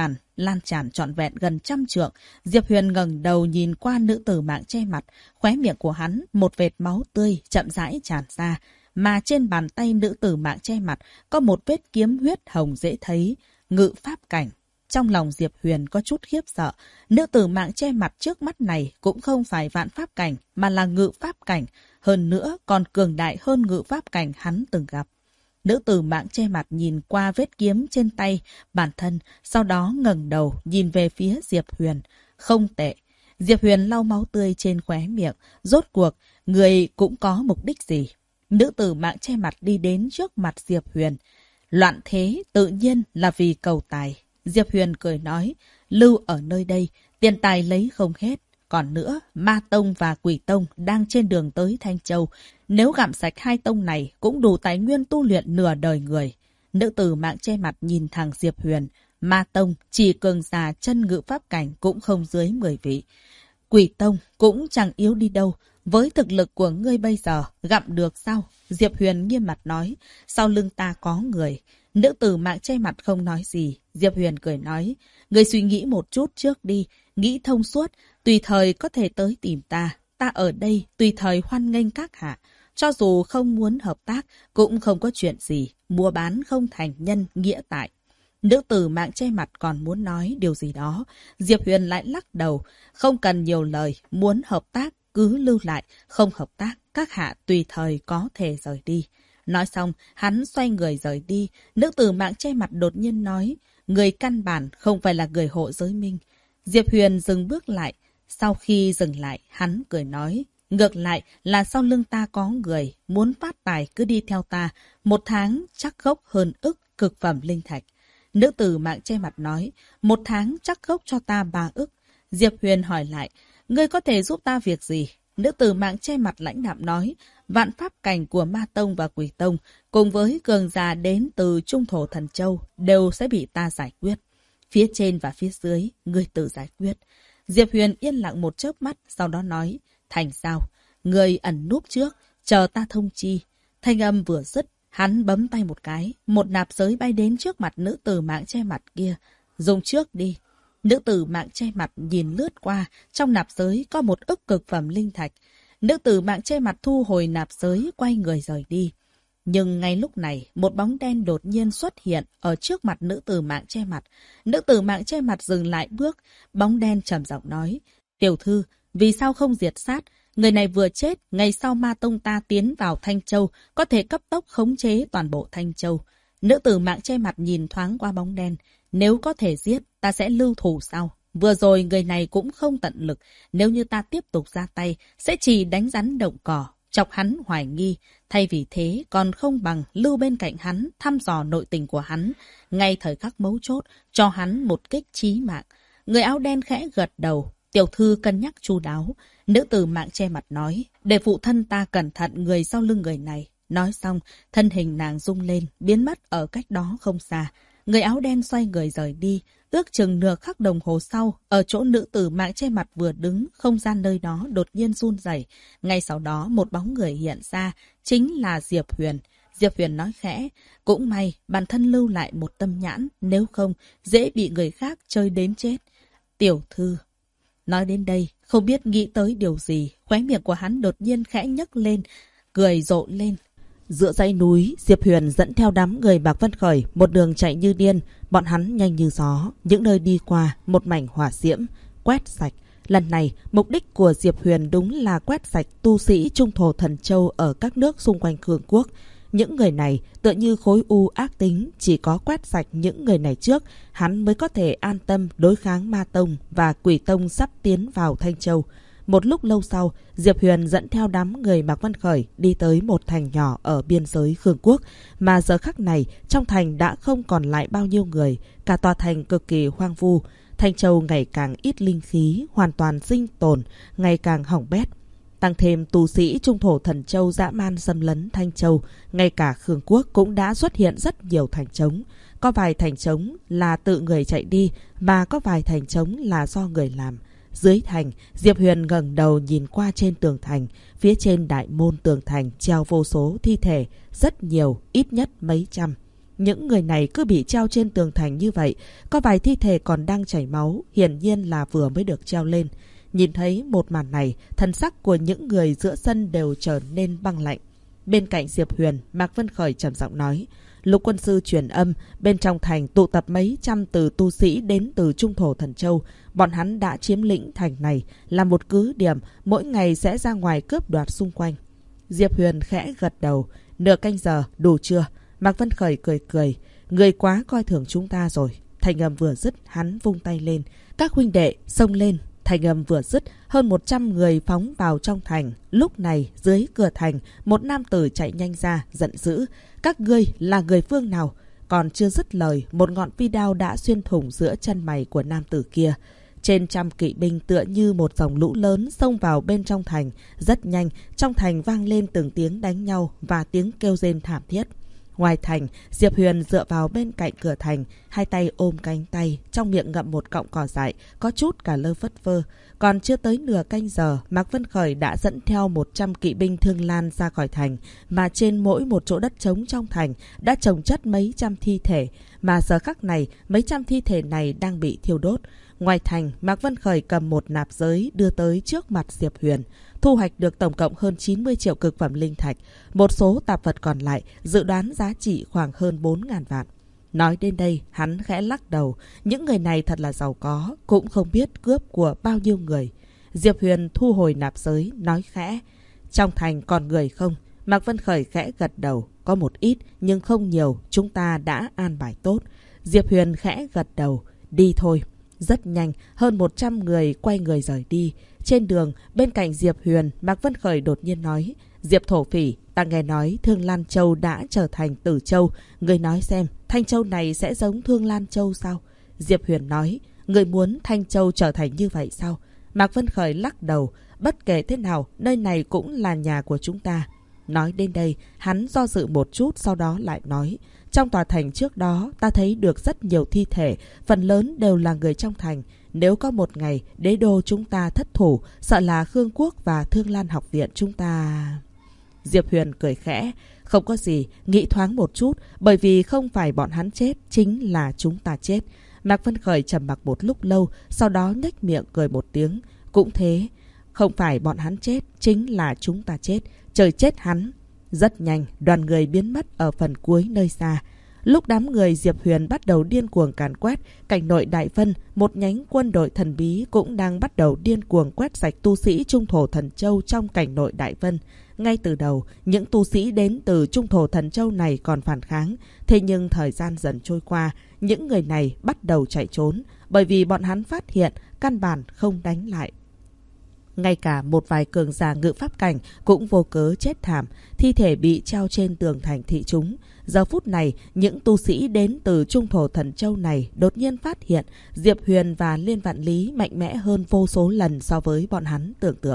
Speaker 1: lan tràn trọn vẹn gần 100 trượng. Diệp Huyền ngẩng đầu nhìn qua nữ tử mạng che mặt. Khóe miệng của hắn, một vệt máu tươi chậm rãi tràn ra. Mà trên bàn tay nữ tử mạng che mặt có một vết kiếm huyết hồng dễ thấy. Ngự pháp cảnh. Trong lòng Diệp Huyền có chút khiếp sợ. Nữ tử mạng che mặt trước mắt này cũng không phải vạn pháp cảnh, mà là ngự pháp cảnh. Hơn nữa còn cường đại hơn ngự pháp cảnh hắn từng gặp. Nữ tử mạng che mặt nhìn qua vết kiếm trên tay bản thân, sau đó ngẩng đầu nhìn về phía Diệp Huyền. Không tệ. Diệp Huyền lau máu tươi trên khóe miệng. Rốt cuộc, người cũng có mục đích gì? Nữ tử mạng che mặt đi đến trước mặt Diệp Huyền. Loạn thế tự nhiên là vì cầu tài. Diệp Huyền cười nói, lưu ở nơi đây, tiền tài lấy không hết. Còn nữa, Ma Tông và Quỷ Tông đang trên đường tới Thanh Châu. Nếu gặm sạch hai tông này cũng đủ tài nguyên tu luyện nửa đời người. Nữ tử mạng che mặt nhìn thẳng Diệp Huyền. Ma Tông chỉ cường giả chân ngự pháp cảnh cũng không dưới 10 vị. Quỷ Tông cũng chẳng yếu đi đâu. Với thực lực của ngươi bây giờ, gặm được sao? Diệp Huyền nghiêm mặt nói, sau lưng ta có người. Nữ tử mạng che mặt không nói gì. Diệp Huyền cười nói, ngươi suy nghĩ một chút trước đi, nghĩ thông suốt, tùy thời có thể tới tìm ta. Ta ở đây tùy thời hoan nghênh các hạ. Cho dù không muốn hợp tác, cũng không có chuyện gì. Mua bán không thành nhân nghĩa tại. Nữ tử mạng che mặt còn muốn nói điều gì đó. Diệp Huyền lại lắc đầu. Không cần nhiều lời, muốn hợp tác cứ lưu lại, không hợp tác, các hạ tùy thời có thể rời đi. Nói xong, hắn xoay người rời đi. Nữ tử mạng che mặt đột nhiên nói, người căn bản không phải là người hộ giới minh. Diệp Huyền dừng bước lại. Sau khi dừng lại, hắn cười nói, ngược lại là sau lưng ta có người, muốn phát tài cứ đi theo ta, 1 tháng chắc gốc hơn ức cực phẩm linh thạch. Nữ tử mạng che mặt nói, 1 tháng chắc gốc cho ta 3 ức. Diệp Huyền hỏi lại, ngươi có thể giúp ta việc gì? Nữ tử mạng che mặt lãnh đạm nói, vạn pháp cảnh của Ma Tông và Quỷ Tông, cùng với cường giả đến từ Trung Thổ Thần Châu, đều sẽ bị ta giải quyết. Phía trên và phía dưới, ngươi tự giải quyết. Diệp Huyền yên lặng một chớp mắt, sau đó nói, thành sao? Ngươi ẩn núp trước, chờ ta thông chi. Thanh âm vừa dứt, hắn bấm tay một cái, một nạp giới bay đến trước mặt nữ tử mạng che mặt kia. Dùng trước đi. Nữ tử mạng che mặt nhìn lướt qua, trong nạp giới có 1 ức cực phẩm linh thạch. Nữ tử mạng che mặt thu hồi nạp giới, quay người rời đi. Nhưng ngay lúc này, một bóng đen đột nhiên xuất hiện ở trước mặt nữ tử mạng che mặt. Nữ tử mạng che mặt dừng lại bước, bóng đen trầm giọng nói, tiểu thư, vì sao không diệt sát? Người này vừa chết, ngày sau Ma Tông ta tiến vào Thanh Châu, có thể cấp tốc khống chế toàn bộ Thanh Châu. Nữ tử mạng che mặt nhìn thoáng qua bóng đen. Nếu có thể giết, ta sẽ lưu thủ sau. Vừa rồi người này cũng không tận lực. Nếu như ta tiếp tục ra tay, sẽ chỉ đánh rắn động cỏ, chọc hắn hoài nghi. Thay vì thế, còn không bằng lưu bên cạnh hắn, thăm dò nội tình của hắn. Ngay thời khắc mấu chốt, cho hắn một kích chí mạng. Người áo đen khẽ gật đầu. Tiểu thư cân nhắc chu đáo. Nữ tử mạng che mặt nói, để phụ thân ta cẩn thận người sau lưng người này. Nói xong, thân hình nàng rung lên, biến mất ở cách đó không xa. Người áo đen xoay người rời đi, ước chừng nửa khắc đồng hồ sau, ở chỗ nữ tử mạng che mặt vừa đứng, không gian nơi đó đột nhiên run rẩy. Ngay sau đó một bóng người hiện ra, chính là Diệp Huyền. Diệp Huyền nói khẽ, cũng may bản thân lưu lại một tâm nhãn, nếu không dễ bị người khác chơi đến chết. Tiểu thư. Nói đến đây, không biết nghĩ tới điều gì, khóe miệng của hắn đột nhiên khẽ nhấc lên, cười rộ lên. Giữa dãy núi, Diệp Huyền dẫn theo đám người Mạc Vân Khởi một đường chạy như điên, bọn hắn nhanh như gió, những nơi đi qua một mảnh hỏa diễm, quét sạch. Lần này, mục đích của Diệp Huyền đúng là quét sạch tu sĩ Trung Thổ Thần Châu ở các nước xung quanh Khương Quốc. Những người này tựa như khối u ác tính, chỉ có quét sạch những người này trước, hắn mới có thể an tâm đối kháng Ma Tông và Quỷ Tông sắp tiến vào Thanh Châu. Một lúc lâu sau, Diệp Huyền dẫn theo đám người Mạc Vân Khởi đi tới một thành nhỏ ở biên giới Khương Quốc, mà giờ khắc này trong thành đã không còn lại bao nhiêu người, cả tòa thành cực kỳ hoang vu. Thanh Châu ngày càng ít linh khí, hoàn toàn sinh tồn, ngày càng hỏng bét. Tăng thêm tu sĩ Trung Thổ Thần Châu dã man xâm lấn Thanh Châu, ngay cả Khương Quốc cũng đã xuất hiện rất nhiều thành trống. Có vài thành trống là tự người chạy đi, mà có vài thành trống là do người làm. Dưới thành, Diệp Huyền ngẩng đầu nhìn qua trên tường thành, phía trên đại môn tường thành treo vô số thi thể, rất nhiều, ít nhất mấy trăm. Những người này cứ bị treo trên tường thành như vậy, có vài thi thể còn đang chảy máu, hiển nhiên là vừa mới được treo lên. Nhìn thấy một màn này, thần sắc của những người giữa sân đều trở nên băng lạnh. Bên cạnh Diệp Huyền, Mạc Vân Khởi trầm giọng nói, Lục quân sư truyền âm, bên trong thành tụ tập mấy trăm từ tu sĩ đến từ Trung Thổ Thần Châu. Bọn hắn đã chiếm lĩnh thành này, là một cứ điểm, mỗi ngày sẽ ra ngoài cướp đoạt xung quanh. Diệp Huyền khẽ gật đầu, nửa canh giờ, đủ chưa? Mạc Vân Khởi cười cười, người quá coi thường chúng ta rồi. Thành âm vừa dứt, hắn vung tay lên, các huynh đệ xông lên. Thành âm vừa dứt, hơn 100 người phóng vào trong thành. Lúc này, dưới cửa thành, một nam tử chạy nhanh ra, giận dữ. Các ngươi là người phương nào? Còn chưa dứt lời, một ngọn phi đao đã xuyên thủng giữa chân mày của nam tử kia. Trên trăm kỵ binh tựa như một dòng lũ lớn xông vào bên trong thành. Rất nhanh, trong thành vang lên từng tiếng đánh nhau và tiếng kêu rên thảm thiết. Ngoài thành, Diệp Huyền dựa vào bên cạnh cửa thành, hai tay ôm cánh tay, trong miệng ngậm một cọng cỏ dại, có chút cả lơ phất phơ. Còn chưa tới nửa canh giờ, Mạc Vân Khởi đã dẫn theo 100 kỵ binh Thương Lan ra khỏi thành, mà trên mỗi một chỗ đất trống trong thành đã chồng chất mấy trăm thi thể, mà giờ khắc này, mấy trăm thi thể này đang bị thiêu đốt. Ngoài thành, Mạc Vân Khởi cầm một nạp giới đưa tới trước mặt Diệp Huyền. Thu hoạch được tổng cộng hơn 90 triệu cực phẩm linh thạch. Một số tạp vật còn lại dự đoán giá trị khoảng hơn 4.000 vạn. Nói đến đây, hắn khẽ lắc đầu. Những người này thật là giàu có, cũng không biết cướp của bao nhiêu người. Diệp Huyền thu hồi nạp giới, nói khẽ. Trong thành còn người không? Mạc Vân Khởi khẽ gật đầu. Có một ít, nhưng không nhiều, chúng ta đã an bài tốt. Diệp Huyền khẽ gật đầu. Đi thôi. Rất nhanh, hơn 100 người quay người rời đi. Trên đường, bên cạnh Diệp Huyền, Mạc Vân Khởi đột nhiên nói, Diệp thổ phỉ, ta nghe nói Thương Lan Châu đã trở thành Tử Châu. Người nói xem, Thanh Châu này sẽ giống Thương Lan Châu sao? Diệp Huyền nói, người muốn Thanh Châu trở thành như vậy sao? Mạc Vân Khởi lắc đầu, bất kể thế nào, nơi này cũng là nhà của chúng ta. Nói đến đây, hắn do dự một chút, sau đó lại nói, trong tòa thành trước đó, ta thấy được rất nhiều thi thể, phần lớn đều là người trong thành. Nếu có một ngày đế đô chúng ta thất thủ, sợ là Khương Quốc và Thương Lan học viện chúng ta... Diệp Huyền cười khẽ, không có gì, nghĩ thoáng một chút, bởi vì không phải bọn hắn chết, chính là chúng ta chết. Mạc Vân Khởi trầm mặc một lúc lâu, sau đó nhếch miệng cười một tiếng. Cũng thế, không phải bọn hắn chết, chính là chúng ta chết, trời chết hắn. Rất nhanh, đoàn người biến mất ở phần cuối nơi xa. Lúc đám người Diệp Huyền bắt đầu điên cuồng càn quét, cảnh nội Đại Vân, một nhánh quân đội thần bí cũng đang bắt đầu điên cuồng quét sạch tu sĩ Trung Thổ Thần Châu trong cảnh nội Đại Vân. Ngay từ đầu, những tu sĩ đến từ Trung Thổ Thần Châu này còn phản kháng, thế nhưng thời gian dần trôi qua, những người này bắt đầu chạy trốn, bởi vì bọn hắn phát hiện căn bản không đánh lại. Ngay cả một vài cường giả ngự pháp cảnh cũng vô cớ chết thảm, thi thể bị treo trên tường thành thị chúng. Giờ phút này, những tu sĩ đến từ Trung Thổ Thần Châu này đột nhiên phát hiện Diệp Huyền và Liên Vạn Lý mạnh mẽ hơn vô số lần so với bọn hắn tưởng tượng.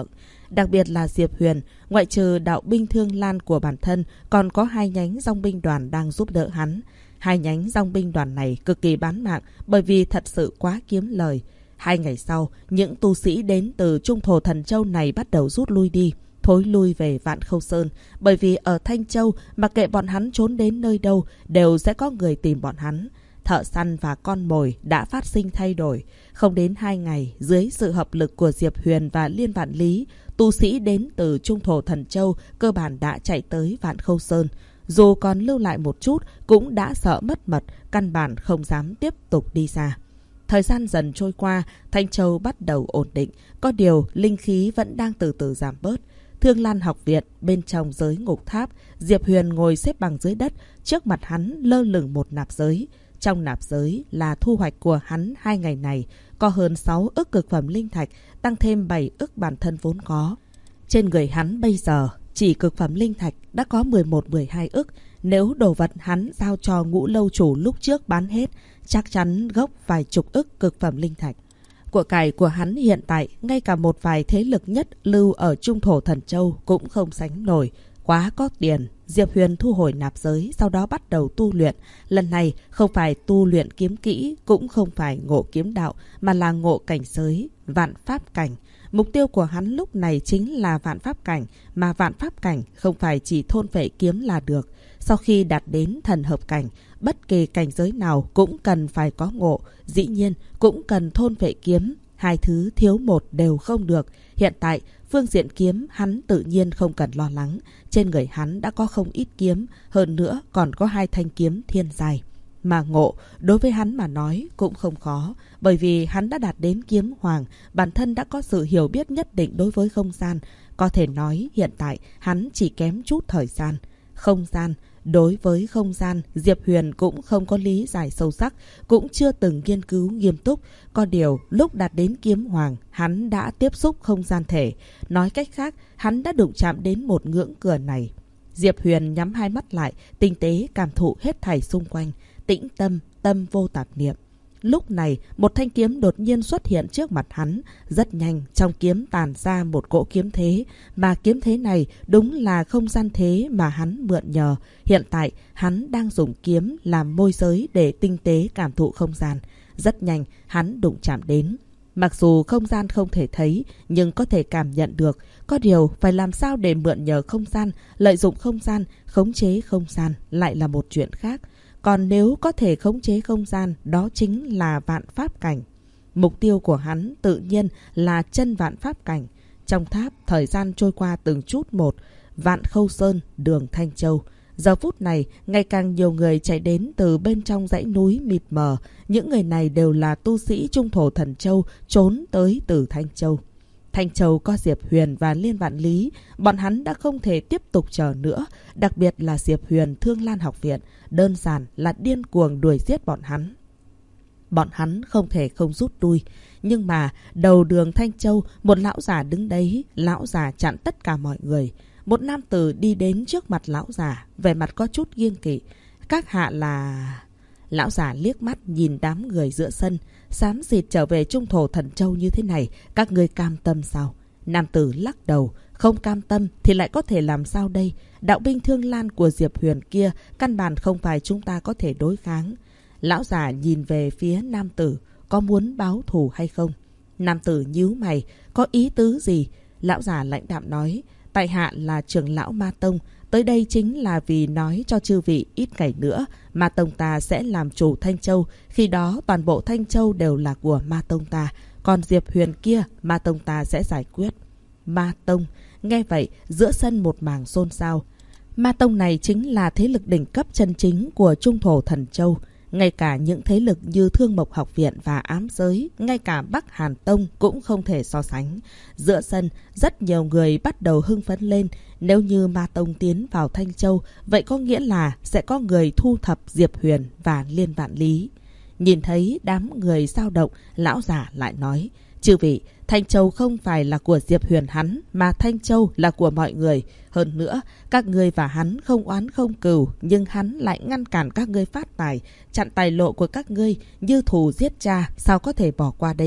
Speaker 1: Đặc biệt là Diệp Huyền, ngoại trừ đạo binh Thương Lan của bản thân, còn có 2 nhánh dòng binh đoàn đang giúp đỡ hắn. 2 nhánh dòng binh đoàn này cực kỳ bán mạng bởi vì thật sự quá kiếm lời. 2 ngày sau, những tu sĩ đến từ Trung Thổ Thần Châu này bắt đầu rút lui đi, thối lui về Vạn Khâu Sơn, bởi vì ở Thanh Châu, mặc kệ bọn hắn trốn đến nơi đâu, đều sẽ có người tìm bọn hắn. Thợ săn và con mồi đã phát sinh thay đổi. Không đến 2 ngày, dưới sự hợp lực của Diệp Huyền và Liên Vạn Lý, tu sĩ đến từ Trung Thổ Thần Châu cơ bản đã chạy tới Vạn Khâu Sơn. Dù còn lưu lại một chút, cũng đã sợ mất mật, căn bản không dám tiếp tục đi xa. Thời gian dần trôi qua, Thanh Châu bắt đầu ổn định, có điều linh khí vẫn đang từ từ giảm bớt. Thương Lan học viện bên trong giới ngục tháp, Diệp Huyền ngồi xếp bằng dưới đất, trước mặt hắn lơ lửng một nạp giới. Trong nạp giới là thu hoạch của hắn 2 ngày này, có hơn 6 ức cực phẩm linh thạch, tăng thêm 7 ức bản thân vốn có. Trên người hắn bây giờ, chỉ cực phẩm linh thạch đã có 11-12 ức. Nếu đồ vật hắn giao cho Ngũ lâu chủ lúc trước bán hết, chắc chắn gốc vài chục ức cực phẩm linh thạch. Của cải của hắn hiện tại, ngay cả một vài thế lực nhất lưu ở Trung Thổ Thần Châu cũng không sánh nổi. Quá có tiền, Diệp Huyền thu hồi nạp giới, sau đó bắt đầu tu luyện. Lần này không phải tu luyện kiếm kỹ, cũng không phải ngộ kiếm đạo, mà là ngộ cảnh giới, vạn pháp cảnh. Mục tiêu của hắn lúc này chính là vạn pháp cảnh, mà vạn pháp cảnh không phải chỉ thôn vệ kiếm là được. Sau khi đạt đến thần hợp cảnh, bất kỳ cảnh giới nào cũng cần phải có ngộ, dĩ nhiên cũng cần thôn vệ kiếm. 2 thứ thiếu một đều không được. Hiện tại, phương diện kiếm hắn tự nhiên không cần lo lắng. Trên người hắn đã có không ít kiếm, hơn nữa còn có 2 thanh kiếm thiên giai. Mà ngộ, đối với hắn mà nói cũng không khó, bởi vì hắn đã đạt đến kiếm hoàng, bản thân đã có sự hiểu biết nhất định đối với không gian. Có thể nói hiện tại hắn chỉ kém chút thời gian. Không gian, đối với không gian, Diệp Huyền cũng không có lý giải sâu sắc, cũng chưa từng nghiên cứu nghiêm túc. Có điều, lúc đạt đến kiếm hoàng, hắn đã tiếp xúc không gian thể. Nói cách khác, hắn đã đụng chạm đến một ngưỡng cửa này. Diệp Huyền nhắm 2 mắt lại, tinh tế cảm thụ hết thảy xung quanh, tĩnh tâm, tâm vô tạp niệm. Lúc này, một thanh kiếm đột nhiên xuất hiện trước mặt hắn. Rất nhanh, trong kiếm tàn ra một cỗ kiếm thế. Mà kiếm thế này đúng là không gian thế mà hắn mượn nhờ. Hiện tại, hắn đang dùng kiếm làm môi giới để tinh tế cảm thụ không gian. Rất nhanh, hắn đụng chạm đến. Mặc dù không gian không thể thấy, nhưng có thể cảm nhận được. Có điều, phải làm sao để mượn nhờ không gian, lợi dụng không gian, khống chế không gian lại là một chuyện khác. Còn nếu có thể khống chế không gian, đó chính là vạn pháp cảnh. Mục tiêu của hắn tự nhiên là chân vạn pháp cảnh. Trong tháp, thời gian trôi qua từng chút một. Vạn Khâu Sơn, đường Thanh Châu. Giờ phút này, ngày càng nhiều người chạy đến từ bên trong dãy núi mịt mờ. Những người này đều là tu sĩ Trung Thổ Thần Châu trốn tới từ Thanh Châu. Thanh Châu có Diệp Huyền và Liên Vạn Lý, bọn hắn đã không thể tiếp tục chờ nữa, đặc biệt là Diệp Huyền Thương Lan học viện, đơn giản là điên cuồng đuổi giết bọn hắn. Bọn hắn không thể không rút lui, nhưng mà đầu đường Thanh Châu, một lão già đứng đấy, lão già chặn tất cả mọi người. Một nam tử đi đến trước mặt lão già, vẻ mặt có chút kiêng kỵ. Các hạ là... Lão già liếc mắt nhìn đám người giữa sân, xám xịt trở về Trung Thổ Thần Châu như thế này, các ngươi cam tâm sao? Nam tử lắc đầu, không cam tâm thì lại có thể làm sao đây? Đạo binh Thương Lan của Diệp Huyền kia, căn bản không phải chúng ta có thể đối kháng. Lão già nhìn về phía nam tử, có muốn báo thù hay không? Nam tử nhíu mày, có ý tứ gì? Lão già lãnh đạm nói, tại hạ là trưởng lão Ma Tông, tới đây chính là vì nói cho chư vị ít ngày nữa, Ma Tông ta sẽ làm chủ Thanh Châu, khi đó toàn bộ Thanh Châu đều là của Ma Tông ta, còn Diệp Huyền kia, Ma Tông ta sẽ giải quyết. Ma Tông, nghe vậy, giữa sân một mảng xôn xao. Ma Tông này chính là thế lực đỉnh cấp chân chính của Trung Thổ Thần Châu. Ngay cả những thế lực như Thương Mộc Học Viện và Ám Giới, ngay cả Bắc Hàn Tông cũng không thể so sánh. Giữa sân, rất nhiều người bắt đầu hưng phấn lên. Nếu như Ma Tông tiến vào Thanh Châu, vậy có nghĩa là sẽ có người thu thập Diệp Huyền và Liên Vạn Lý. Nhìn thấy đám người dao động, lão già lại nói, chư vị, Thanh Châu không phải là của Diệp Huyền hắn, mà Thanh Châu là của mọi người. Hơn nữa, các ngươi và hắn không oán không cừu, nhưng hắn lại ngăn cản các ngươi phát tài, chặn tài lộ của các ngươi, như thù giết cha, sao có thể bỏ qua đây?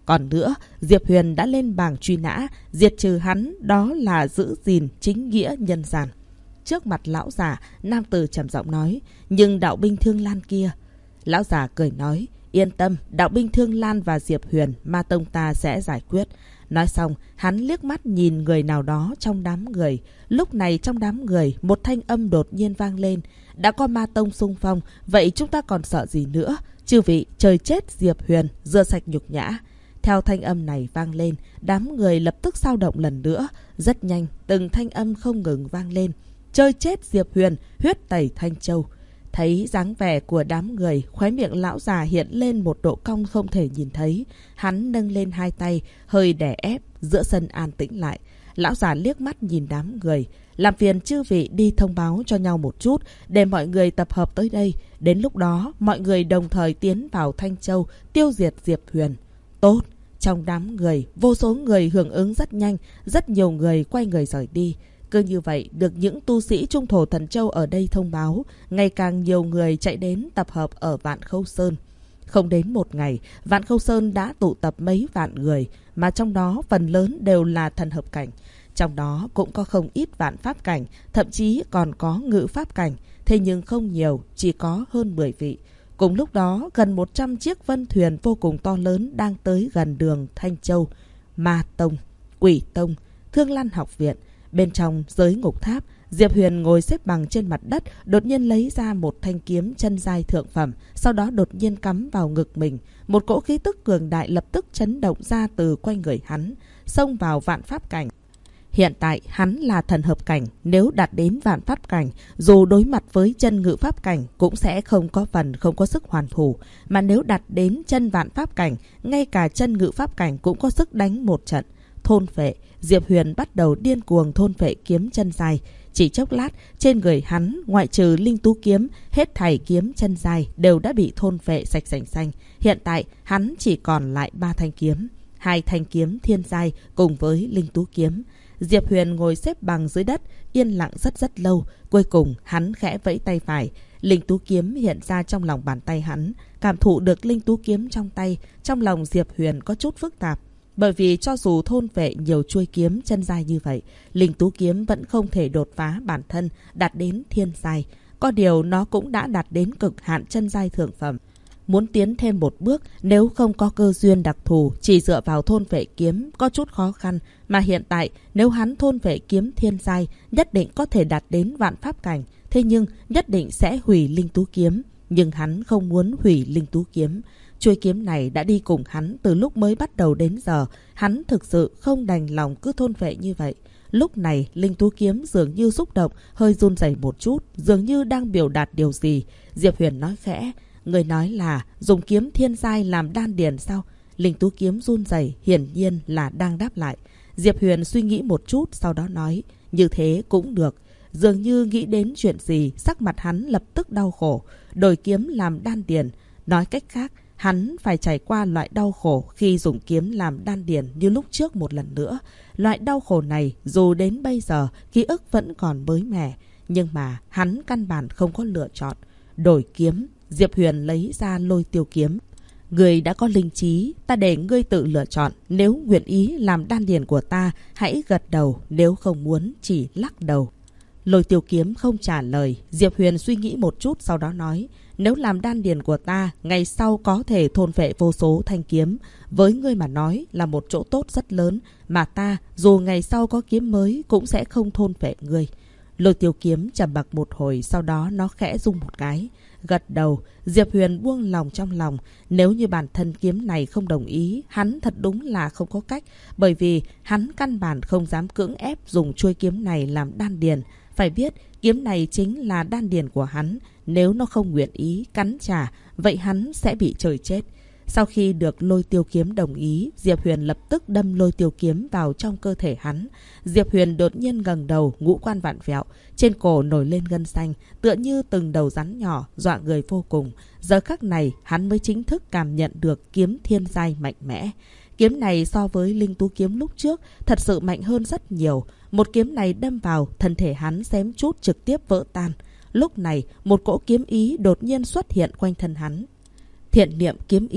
Speaker 1: Còn nữa, Diệp Huyền đã lên bảng truy nã, diệt trừ hắn đó là giữ gìn chính nghĩa nhân gian. Trước mặt lão già, nam tử trầm giọng nói, nhưng đạo binh Thương Lan kia. Lão già cười nói, yên tâm, đạo binh Thương Lan và Diệp Huyền ma tông ta sẽ giải quyết. Nói xong, hắn liếc mắt nhìn người nào đó trong đám người. Lúc này trong đám người, một thanh âm đột nhiên vang lên. Đã có ma tông xung phong, vậy chúng ta còn sợ gì nữa? Chư vị, trời chết Diệp Huyền, rửa sạch nhục nhã. Theo thanh âm này vang lên, đám người lập tức xao động lần nữa. Rất nhanh, từng thanh âm không ngừng vang lên. Chơi chết Diệp Huyền, huyết tẩy Thanh Châu. Thấy dáng vẻ của đám người, khóe miệng lão già hiện lên một độ cong không thể nhìn thấy. Hắn nâng lên hai tay, hơi đè ép, giữa sân an tĩnh lại. Lão già liếc mắt nhìn đám người. Làm phiền chư vị đi thông báo cho nhau một chút, để mọi người tập hợp tới đây. Đến lúc đó, mọi người đồng thời tiến vào Thanh Châu, tiêu diệt Diệp Huyền. Tốt! Trong đám người, vô số người hưởng ứng rất nhanh, rất nhiều người quay người rời đi. Cứ như vậy, được những tu sĩ Trung Thổ Thần Châu ở đây thông báo, ngày càng nhiều người chạy đến tập hợp ở Vạn Khâu Sơn. Không đến một ngày, Vạn Khâu Sơn đã tụ tập mấy vạn người, mà trong đó phần lớn đều là thần hợp cảnh. Trong đó cũng có không ít vạn pháp cảnh, thậm chí còn có ngự pháp cảnh, thế nhưng không nhiều, chỉ có hơn 10 vị. Cùng lúc đó, gần 100 chiếc vân thuyền vô cùng to lớn đang tới gần đường Thanh Châu, Ma Tông, Quỷ Tông, Thương Lan Học Viện. Bên trong giới ngục tháp, Diệp Huyền ngồi xếp bằng trên mặt đất, đột nhiên lấy ra một thanh kiếm chân giai thượng phẩm, sau đó đột nhiên cắm vào ngực mình. Một cỗ khí tức cường đại lập tức chấn động ra từ quanh người hắn, xông vào vạn pháp cảnh. Hiện tại hắn là thần hợp cảnh, nếu đạt đến vạn pháp cảnh, dù đối mặt với chân ngự pháp cảnh cũng sẽ không có phần không có sức hoàn thủ. Mà nếu đạt đến chân vạn pháp cảnh, ngay cả chân ngự pháp cảnh cũng có sức đánh một trận. Thôn phệ, Diệp Huyền bắt đầu điên cuồng thôn phệ kiếm chân dài. Chỉ chốc lát, trên người hắn, ngoại trừ linh tú kiếm, hết thảy kiếm chân dài đều đã bị thôn phệ sạch sành xanh. Hiện tại, hắn chỉ còn lại 3 thanh kiếm. 2 thanh kiếm thiên giai cùng với linh tú kiếm. Diệp Huyền ngồi xếp bằng dưới đất, yên lặng rất lâu. Cuối cùng, hắn khẽ vẫy tay phải. Linh tú kiếm hiện ra trong lòng bàn tay hắn. Cảm thụ được linh tú kiếm trong tay, trong lòng Diệp Huyền có chút phức tạp. Bởi vì cho dù thôn vệ nhiều chuôi kiếm chân giai như vậy, linh tú kiếm vẫn không thể đột phá bản thân đạt đến thiên giai. Có điều nó cũng đã đạt đến cực hạn chân giai thượng phẩm. Muốn tiến thêm một bước, nếu không có cơ duyên đặc thù, chỉ dựa vào thôn vệ kiếm có chút khó khăn. Mà hiện tại, nếu hắn thôn vệ kiếm thiên giai, nhất định có thể đạt đến vạn pháp cảnh. Thế nhưng, nhất định sẽ hủy linh tú kiếm. Nhưng hắn không muốn hủy linh tú kiếm. Chuôi kiếm này đã đi cùng hắn từ lúc mới bắt đầu đến giờ. Hắn thực sự không đành lòng cứ thôn vệ như vậy. Lúc này, linh tú kiếm dường như xúc động, hơi run rẩy một chút, dường như đang biểu đạt điều gì. Diệp Huyền nói khẽ, người nói là dùng kiếm thiên giai làm đan điền sao? Linh tú kiếm run rẩy, hiển nhiên là đang đáp lại. Diệp Huyền suy nghĩ một chút, sau đó nói, như thế cũng được. Dường như nghĩ đến chuyện gì, sắc mặt hắn lập tức đau khổ, đổi kiếm làm đan điền. Nói cách khác, hắn phải trải qua loại đau khổ khi dùng kiếm làm đan điền như lúc trước một lần nữa. Loại đau khổ này dù đến bây giờ ký ức vẫn còn mới mẻ, nhưng mà hắn căn bản không có lựa chọn. Đổi kiếm, Diệp Huyền lấy ra Lôi Tiêu kiếm. Người đã có linh trí, ta để ngươi tự lựa chọn. Nếu nguyện ý làm đan điền của ta, hãy gật đầu, nếu không muốn chỉ lắc đầu. Lôi Tiêu kiếm không trả lời. Diệp Huyền suy nghĩ một chút sau đó nói, nếu làm đan điền của ta, ngày sau có thể thôn phệ vô số thanh kiếm. Với ngươi mà nói là một chỗ tốt rất lớn, mà ta dù ngày sau có kiếm mới cũng sẽ không thôn phệ ngươi. Lôi Tiêu kiếm trầm mặc một hồi, sau đó nó khẽ rung một cái. Gật đầu, Diệp Huyền buông lòng trong lòng. Nếu như bản thân kiếm này không đồng ý, hắn thật đúng là không có cách. Bởi vì hắn căn bản không dám cưỡng ép dùng chuôi kiếm này làm đan điền. Phải biết, kiếm này chính là đan điền của hắn. Nếu nó không nguyện ý cắn trả, vậy hắn sẽ bị trời chết. Sau khi được Lôi Tiêu kiếm đồng ý, Diệp Huyền lập tức đâm Lôi Tiêu kiếm vào trong cơ thể hắn. Diệp Huyền đột nhiên ngẩng đầu, ngũ quan vặn vẹo, trên cổ nổi lên gân xanh, tựa như từng đầu rắn nhỏ, dọa người vô cùng. Giờ khắc này, hắn mới chính thức cảm nhận được kiếm thiên giai mạnh mẽ. Kiếm này so với linh tú kiếm lúc trước thật sự mạnh hơn rất nhiều. Một kiếm này đâm vào, thân thể hắn xém chút trực tiếp vỡ tan. Lúc này, một cỗ kiếm ý đột nhiên xuất hiện quanh thân hắn. Thiện niệm kiếm ý,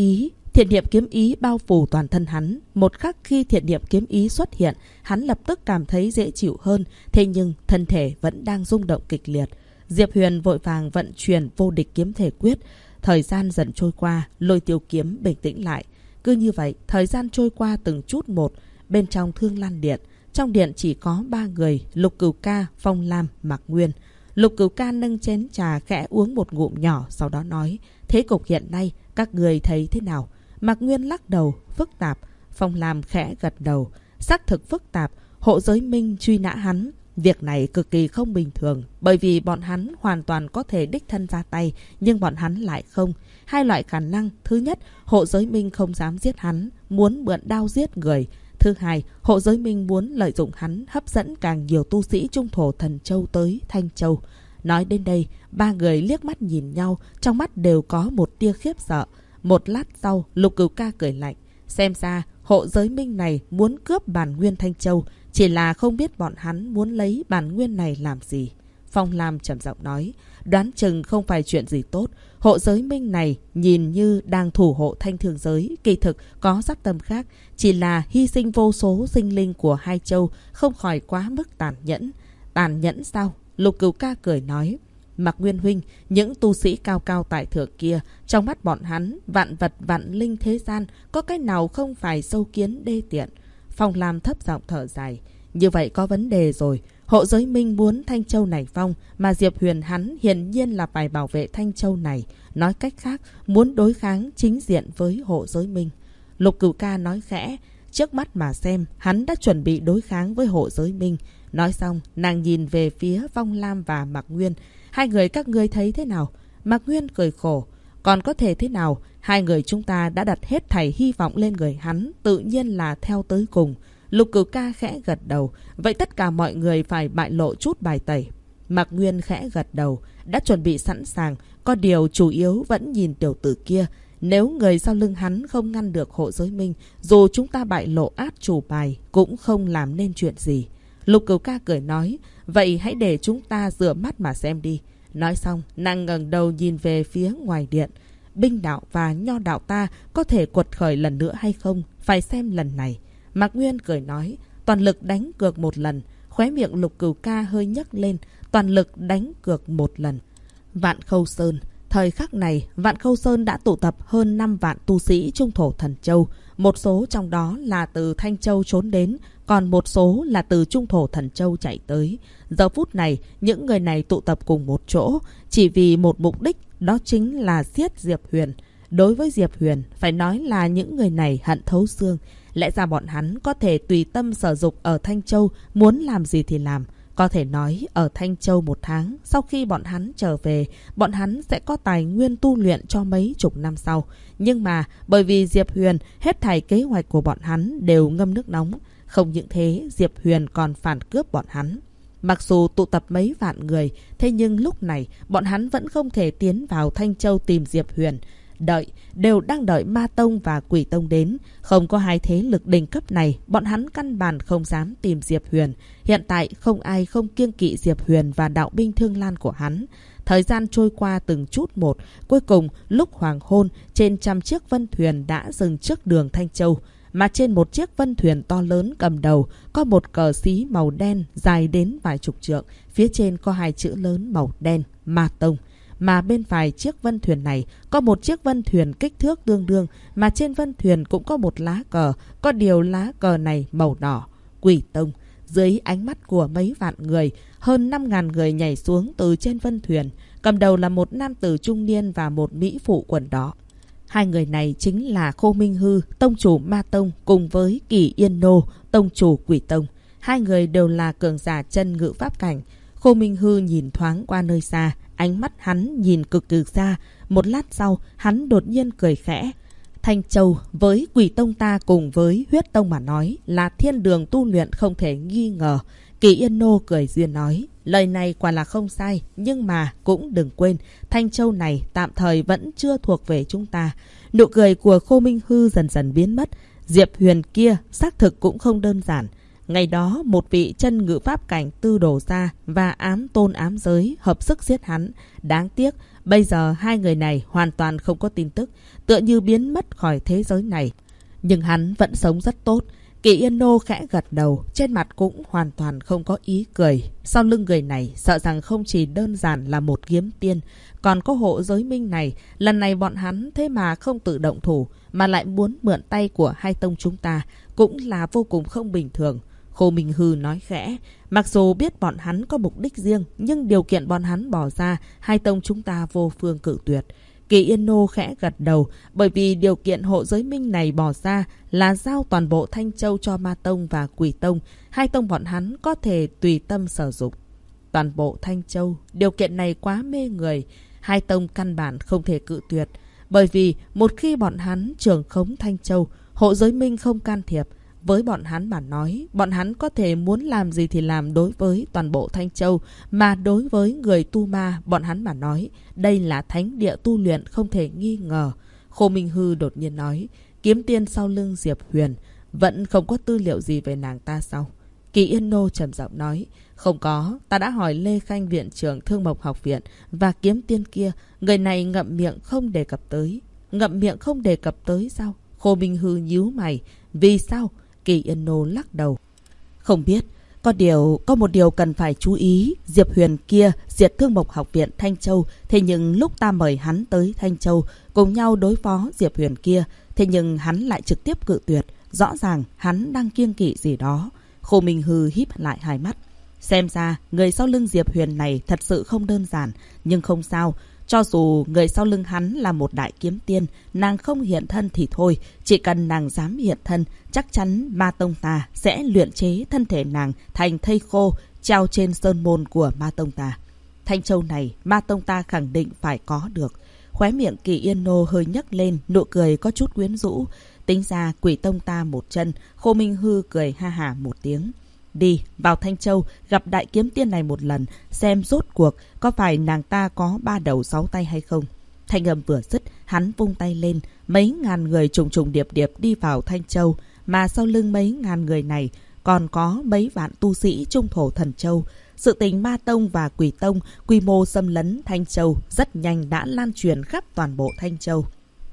Speaker 1: Thiện niệm kiếm ý bao phủ toàn thân hắn. Một khắc khi thiện niệm kiếm ý xuất hiện, hắn lập tức cảm thấy dễ chịu hơn. Thế nhưng thân thể vẫn đang rung động kịch liệt. Diệp Huyền vội vàng vận chuyển vô địch kiếm thể quyết. Thời gian dần trôi qua, Lôi Tiêu kiếm bình tĩnh lại. Cứ như vậy, thời gian trôi qua từng chút một. Bên trong Thương Lan Điện, trong điện chỉ có 3 người: Lục Cửu Ca, Phong Lam, Mạc Nguyên. Lục Cửu Ca nâng chén trà khẽ uống một ngụm nhỏ, sau đó nói: thế cục hiện nay các người thấy thế nào? Mạc Nguyên lắc đầu: phức tạp. Phong Lam khẽ gật đầu: xác thực phức tạp. Hộ Giới Minh truy nã hắn. Việc này cực kỳ không bình thường, bởi vì bọn hắn hoàn toàn có thể đích thân ra tay, nhưng bọn hắn lại không. Hai loại khả năng: thứ nhất, Hộ Giới Minh không dám giết hắn, muốn mượn đao giết người. Thứ hai, Hộ Giới Minh muốn lợi dụng hắn hấp dẫn càng nhiều tu sĩ trung thổ Thần Châu tới Thanh Châu. Nói đến đây, 3 người liếc mắt nhìn nhau, trong mắt đều có một tia khiếp sợ. Một lát sau, Lục Cửu Ca cười lạnh: xem ra Hộ Giới Minh này muốn cướp bản nguyên Thanh Châu, chỉ là không biết bọn hắn muốn lấy bản nguyên này làm gì. Phong Lam trầm giọng nói: đoán chừng không phải chuyện gì tốt. Hộ Giới Minh này nhìn như đang thủ hộ Thanh Thương giới, kỳ thực có dắt tâm khác, chỉ là hy sinh vô số sinh linh của hai châu, không khỏi quá mức tàn nhẫn. Tàn nhẫn sao? Lục Cửu Ca cười nói: Mạc Nguyên huynh, những tu sĩ cao cao tại thượng kia, trong mắt bọn hắn, vạn vật vạn linh thế gian, có cái nào không phải sâu kiến đê tiện? Phong Lam thấp giọng thở dài: như vậy có vấn đề rồi. Hộ Giới Minh muốn Thanh Châu này phong, mà Diệp Huyền hắn hiển nhiên là phải bảo vệ Thanh Châu này. Nói cách khác, muốn đối kháng chính diện với Hộ Giới Minh. Lục Cửu Ca nói khẽ: trước mắt mà xem, hắn đã chuẩn bị đối kháng với Hộ Giới Minh. Nói xong, nàng nhìn về phía Phong Lam và Mạc Nguyên: hai người các ngươi thấy thế nào? Mạc Nguyên cười khổ: còn có thể thế nào? Hai người chúng ta đã đặt hết thảy hy vọng lên người hắn, tự nhiên là theo tới cùng. Lục Cửu Ca khẽ gật đầu: vậy tất cả mọi người phải bại lộ chút bài tẩy. Mạc Nguyên khẽ gật đầu: đã chuẩn bị sẵn sàng, có điều chủ yếu vẫn nhìn tiểu tử kia. Nếu người sau lưng hắn không ngăn được Hộ Giới Minh, dù chúng ta bại lộ át chủ bài cũng không làm nên chuyện gì. Lục Cửu Ca cười nói: vậy hãy để chúng ta rửa mắt mà xem đi. Nói xong, nàng ngẩng đầu nhìn về phía ngoài điện: binh đạo và nho đạo ta có thể quật khởi lần nữa hay không, phải xem lần này. Mạc Nguyên cười nói: toàn lực đánh cược một lần. Khóe miệng Lục Cửu Ca hơi nhấc lên: toàn lực đánh cược một lần. Vạn Khâu Sơn. Thời khắc này, Vạn Khâu Sơn đã tụ tập hơn 5 vạn tu sĩ trung thổ Thần Châu. Một số trong đó là từ Thanh Châu trốn đến, còn một số là từ trung thổ Thần Châu chạy tới. Giờ phút này, những người này tụ tập cùng một chỗ, chỉ vì một mục đích, đó chính là giết Diệp Huyền. Đối với Diệp Huyền, phải nói là những người này hận thấu xương. Lẽ ra bọn hắn có thể tùy tâm sở dục ở Thanh Châu, muốn làm gì thì làm. Có thể nói ở Thanh Châu 1 tháng, sau khi bọn hắn trở về, bọn hắn sẽ có tài nguyên tu luyện cho mấy chục năm sau. Nhưng mà bởi vì Diệp Huyền, hết thảy kế hoạch của bọn hắn đều ngâm nước nóng. Không những thế, Diệp Huyền còn phản cướp bọn hắn. Mặc dù tụ tập mấy vạn người, thế nhưng lúc này bọn hắn vẫn không thể tiến vào Thanh Châu tìm Diệp Huyền. Đều đang đợi Ma Tông và Quỷ Tông đến. Không có hai thế lực đỉnh cấp này, bọn hắn căn bản không dám tìm Diệp Huyền. Hiện tại không ai không kiêng kỵ Diệp Huyền và đạo binh Thương Lan của hắn. Thời gian trôi qua từng chút một, cuối cùng lúc hoàng hôn, trên trăm chiếc vân thuyền đã dừng trước đường Thanh Châu. Mà trên một chiếc vân thuyền to lớn cầm đầu có một cờ xí màu đen dài đến vài chục trượng, phía trên có 2 chữ lớn màu đen: Ma Tông. Mà bên phải chiếc vân thuyền này có một chiếc vân thuyền kích thước tương đương, mà trên vân thuyền cũng có một lá cờ, có điều lá cờ này màu đỏ: Quỷ Tông. Dưới ánh mắt của mấy vạn người, hơn 5.000 người nhảy xuống từ trên vân thuyền. Cầm đầu là một nam tử trung niên và một mỹ phụ quần đỏ. Hai người này chính là Khô Minh Hư, tông chủ Ma Tông, cùng với Kỳ Yên Nô, tông chủ Quỷ Tông. Hai người đều là cường giả chân ngự pháp cảnh. Khô Minh Hư nhìn thoáng qua nơi xa, ánh mắt hắn nhìn cực kỳ xa. Một lát sau, hắn đột nhiên cười khẽ: Thanh Châu với Quỷ Tông ta cùng với Huyết Tông mà nói là thiên đường tu luyện không thể nghi ngờ. Kỳ Yên Nô cười duyên nói: lời này quả là không sai, nhưng mà cũng đừng quên, Thanh Châu này tạm thời vẫn chưa thuộc về chúng ta. Nụ cười của Khô Minh Hư dần dần biến mất. Diệp Huyền kia xác thực cũng không đơn giản.
Speaker 2: ngày đó một vị chân ngự pháp cảnh tư đồ gia và ám tôn ám giới hợp sức giết hắn. Đáng tiếc, bây giờ hai người này hoàn toàn không có tin tức, tựa như biến mất khỏi thế giới này. Nhưng hắn vẫn sống rất tốt. Kỳ Yên Nô khẽ gật đầu, trên mặt cũng hoàn toàn không có ý cười. Sau lưng người này sợ rằng không chỉ đơn giản là một kiếm tiên, còn có hộ giới minh này. Lần này bọn hắn thế mà không tự động thủ, mà lại muốn mượn tay của hai tông chúng ta, cũng là vô cùng không bình thường. Khô Minh Hư nói khẽ, mặc dù biết bọn hắn có mục đích riêng, nhưng điều kiện bọn hắn bỏ ra, hai tông chúng ta vô phương cự tuyệt. Kỳ Yên Nô khẽ gật đầu, bởi vì điều kiện hộ giới minh này bỏ ra là giao toàn bộ Thanh Châu cho Ma Tông và Quỷ Tông. Hai tông bọn hắn có thể tùy tâm sử dụng. Toàn bộ Thanh Châu, điều kiện này quá mê người. Hai tông căn bản không thể cự tuyệt. Bởi vì một khi bọn hắn trưởng khống Thanh Châu, hộ giới minh không can thiệp. Với bọn hắn mà nói, bọn hắn có thể muốn làm gì thì làm đối với toàn bộ Thanh Châu, mà đối với người tu ma, bọn hắn mà nói, đây là thánh địa tu luyện không thể nghi ngờ. Khô Minh Hư đột nhiên nói, kiếm tiên sau lưng Diệp Huyền, vẫn không có tư liệu gì về nàng ta sao? Kỳ Yên Nô trầm giọng nói, không có, ta đã hỏi Lê Khanh viện trưởng Thương Mộc học viện và kiếm tiên kia, người này ngậm miệng không đề cập tới. Ngậm miệng không đề cập tới sao? Khô Minh Hư nhíu mày, vì sao? Kỳ Yên Nô lắc đầu. Không biết, có một điều cần phải chú ý. Diệp Huyền kia diệt Thương Mộc học viện Thanh Châu, thế nhưng lúc ta mời hắn tới Thanh Châu cùng nhau đối phó Diệp Huyền kia, thế nhưng hắn lại trực tiếp cự tuyệt. Rõ ràng hắn đang kiêng kỵ gì đó. Khô Minh Hư híp lại hai mắt. Xem ra người sau lưng Diệp Huyền này thật sự không đơn giản. Nhưng không sao, cho dù người sau lưng hắn là một đại kiếm tiên, nàng không hiện thân thì thôi. Chỉ cần nàng dám hiện thân, chắc chắn Ma Tông ta sẽ luyện chế thân thể nàng thành thây khô, treo trên sơn môn của Ma Tông ta. Thanh Châu này, Ma Tông ta khẳng định phải có được. Khóe miệng Kỳ Yên Nô hơi nhấc lên, nụ cười có chút quyến rũ. Tính ra Quỷ Tông ta một chân. Khô Minh Hư cười ha hả một tiếng. Đi vào Thanh Châu gặp đại kiếm tiên này một lần, xem rốt cuộc có phải nàng ta có 3 đầu 6 tay hay không. Thanh âm vừa dứt, hắn vung tay lên, mấy ngàn người trùng trùng điệp điệp đi vào Thanh Châu, mà sau lưng mấy ngàn người này còn có mấy vạn tu sĩ trung thổ Thần Châu. Sự tình Ma Tông và Quỷ Tông quy mô xâm lấn Thanh Châu rất nhanh đã lan truyền khắp toàn bộ Thanh Châu.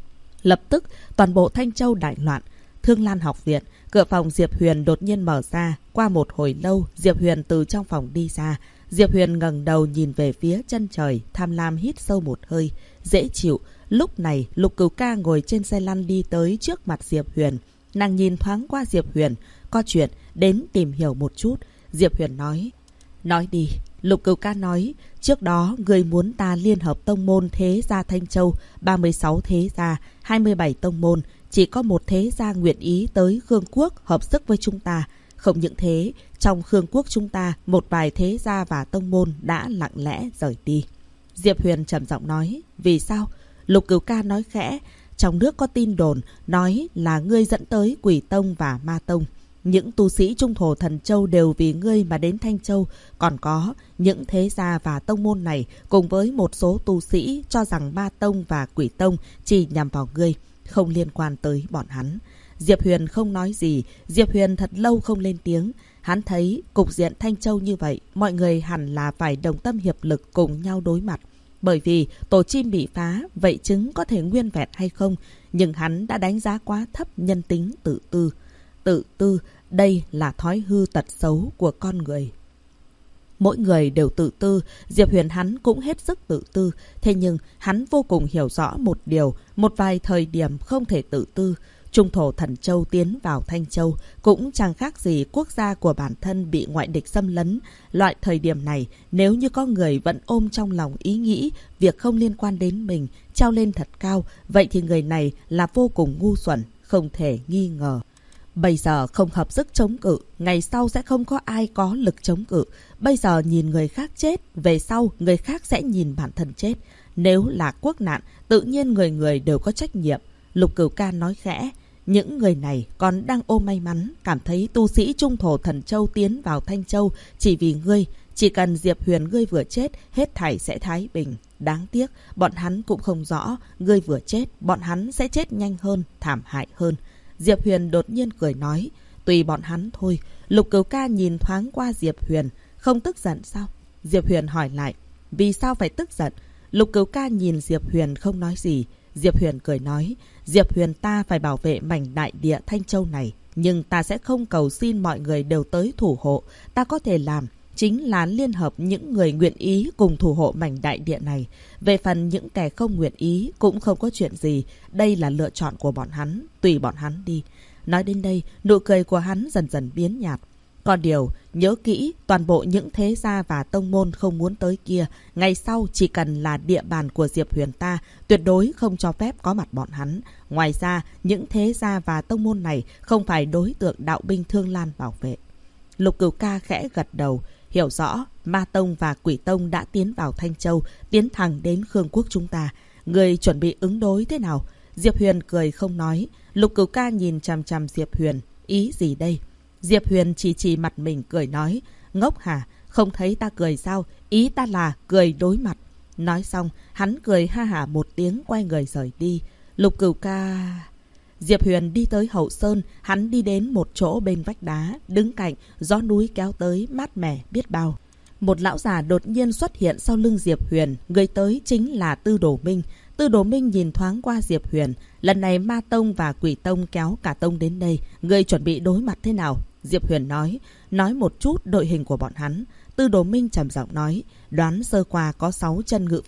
Speaker 2: Lập tức toàn bộ Thanh Châu đại loạn. Thương Lan học viện, cửa phòng Diệp Huyền đột nhiên mở ra. Qua một hồi lâu, Diệp Huyền từ trong phòng đi ra. Diệp Huyền ngẩng đầu nhìn về phía chân trời, tham lam hít sâu một hơi. Dễ chịu. Lúc này, Lục Cửu Ca ngồi trên xe lăn đi tới trước mặt Diệp Huyền. Nàng nhìn thoáng qua Diệp Huyền, có chuyện đến tìm hiểu một chút. Diệp Huyền nói, nói đi. Lục Cửu Ca nói, trước đó người muốn ta liên hợp tông môn thế gia Thanh Châu, 36 thế gia, 27 tông môn. Chỉ có một thế gia nguyện ý tới Khương Quốc hợp sức với chúng ta. Không những thế, trong Khương Quốc chúng ta, một vài thế gia và tông môn đã lặng lẽ rời đi. Diệp Huyền trầm giọng nói, vì sao? Lục Cửu Ca nói khẽ, trong nước có tin đồn, nói là ngươi dẫn tới Quỷ Tông và Ma Tông. Những tu sĩ trung thổ Thần Châu đều vì ngươi mà đến Thanh Châu. Còn có những thế gia và tông môn này cùng với một số tu sĩ cho rằng Ma Tông và Quỷ Tông chỉ nhằm vào ngươi, không liên quan tới bọn hắn. Diệp Huyền không nói gì. Diệp Huyền thật lâu không lên tiếng. Hắn thấy cục diện Thanh Châu như vậy, mọi người hẳn là phải đồng tâm hiệp lực cùng nhau đối mặt. Bởi vì tổ chim bị phá, vậy chứng có thể nguyên vẹn hay không? Nhưng hắn đã đánh giá quá thấp nhân tính tự tư. Tự tư, đây là thói hư tật xấu của con người. Mỗi người đều tự tư, Diệp Huyền hắn cũng hết sức tự tư. Thế nhưng hắn vô cùng hiểu rõ một điều, một vài thời điểm không thể tự tư. Trung thổ Thần Châu tiến vào Thanh Châu cũng chẳng khác gì quốc gia của bản thân bị ngoại địch xâm lấn. Loại thời điểm này, nếu như có người vẫn ôm trong lòng ý nghĩ việc không liên quan đến mình, treo lên thật cao, vậy thì người này là vô cùng ngu xuẩn, không thể nghi ngờ. Bây giờ không hợp sức chống cự, ngày sau sẽ không có ai có lực chống cự. Bây giờ nhìn người khác chết, về sau người khác sẽ nhìn bản thân chết. Nếu là quốc nạn, tự nhiên người người đều có trách nhiệm. Lục Cửu Ca nói khẽ, những người này còn đang ôm may mắn, cảm thấy tu sĩ trung thổ Thần Châu tiến vào Thanh Châu chỉ vì ngươi. Chỉ cần Diệp Huyền ngươi vừa chết, hết thảy sẽ thái bình. Đáng tiếc, bọn hắn cũng không rõ, ngươi vừa chết, bọn hắn sẽ chết nhanh hơn, thảm hại hơn. Diệp Huyền đột nhiên cười nói, tùy bọn hắn thôi. Lục Cửu Ca nhìn thoáng qua Diệp Huyền. Không tức giận sao? Diệp Huyền hỏi lại. Vì sao phải tức giận? Lục Cửu Ca nhìn Diệp Huyền không nói gì. Diệp Huyền cười nói. Diệp Huyền, ta phải bảo vệ mảnh đại địa Thanh Châu này. Nhưng ta sẽ không cầu xin mọi người đều tới thủ hộ. Ta có thể làm chính là liên hợp những người nguyện ý cùng thủ hộ mảnh đại địa này. Về phần những kẻ không nguyện ý cũng không có chuyện gì. Đây là lựa chọn của bọn hắn. Tùy bọn hắn đi. Nói đến đây, nụ cười của hắn dần dần biến nhạt. Còn điều, nhớ kỹ, toàn bộ những thế gia và tông môn không muốn tới kia, ngày sau chỉ cần là địa bàn của Diệp Huyền ta, tuyệt đối không cho phép có mặt bọn hắn. Ngoài ra, những thế gia và tông môn này không phải đối tượng đạo binh Thương Lan bảo vệ. Lục Cửu Ca khẽ gật đầu, hiểu rõ, Ma Tông và Quỷ Tông đã tiến vào Thanh Châu, tiến thẳng đến Khương Quốc chúng ta. Người chuẩn bị ứng đối thế nào? Diệp Huyền cười không nói. Lục Cửu Ca nhìn chằm chằm Diệp Huyền. Ý gì đây? Diệp Huyền chỉ mặt mình cười nói. Ngốc hả? Không thấy ta cười sao? Ý ta là cười đối mặt. Nói xong, hắn cười ha hả một tiếng quay người rời đi. Lục Cửu Ca... Diệp Huyền đi tới hậu sơn, hắn đi đến một chỗ bên vách đá, đứng cạnh, gió núi kéo tới, mát mẻ biết bao. Một lão già đột nhiên xuất hiện sau lưng Diệp Huyền, người tới chính là Tư Đồ Minh. Tư Đồ Minh nhìn thoáng qua Diệp Huyền, lần này Ma Tông và Quỷ Tông kéo cả tông đến đây, người chuẩn bị đối mặt thế nào? Diệp Huyền nói một chút đội hình của bọn hắn. Tư Đồ Minh trầm giọng nói, đoán sơ qua có 6 chân ngự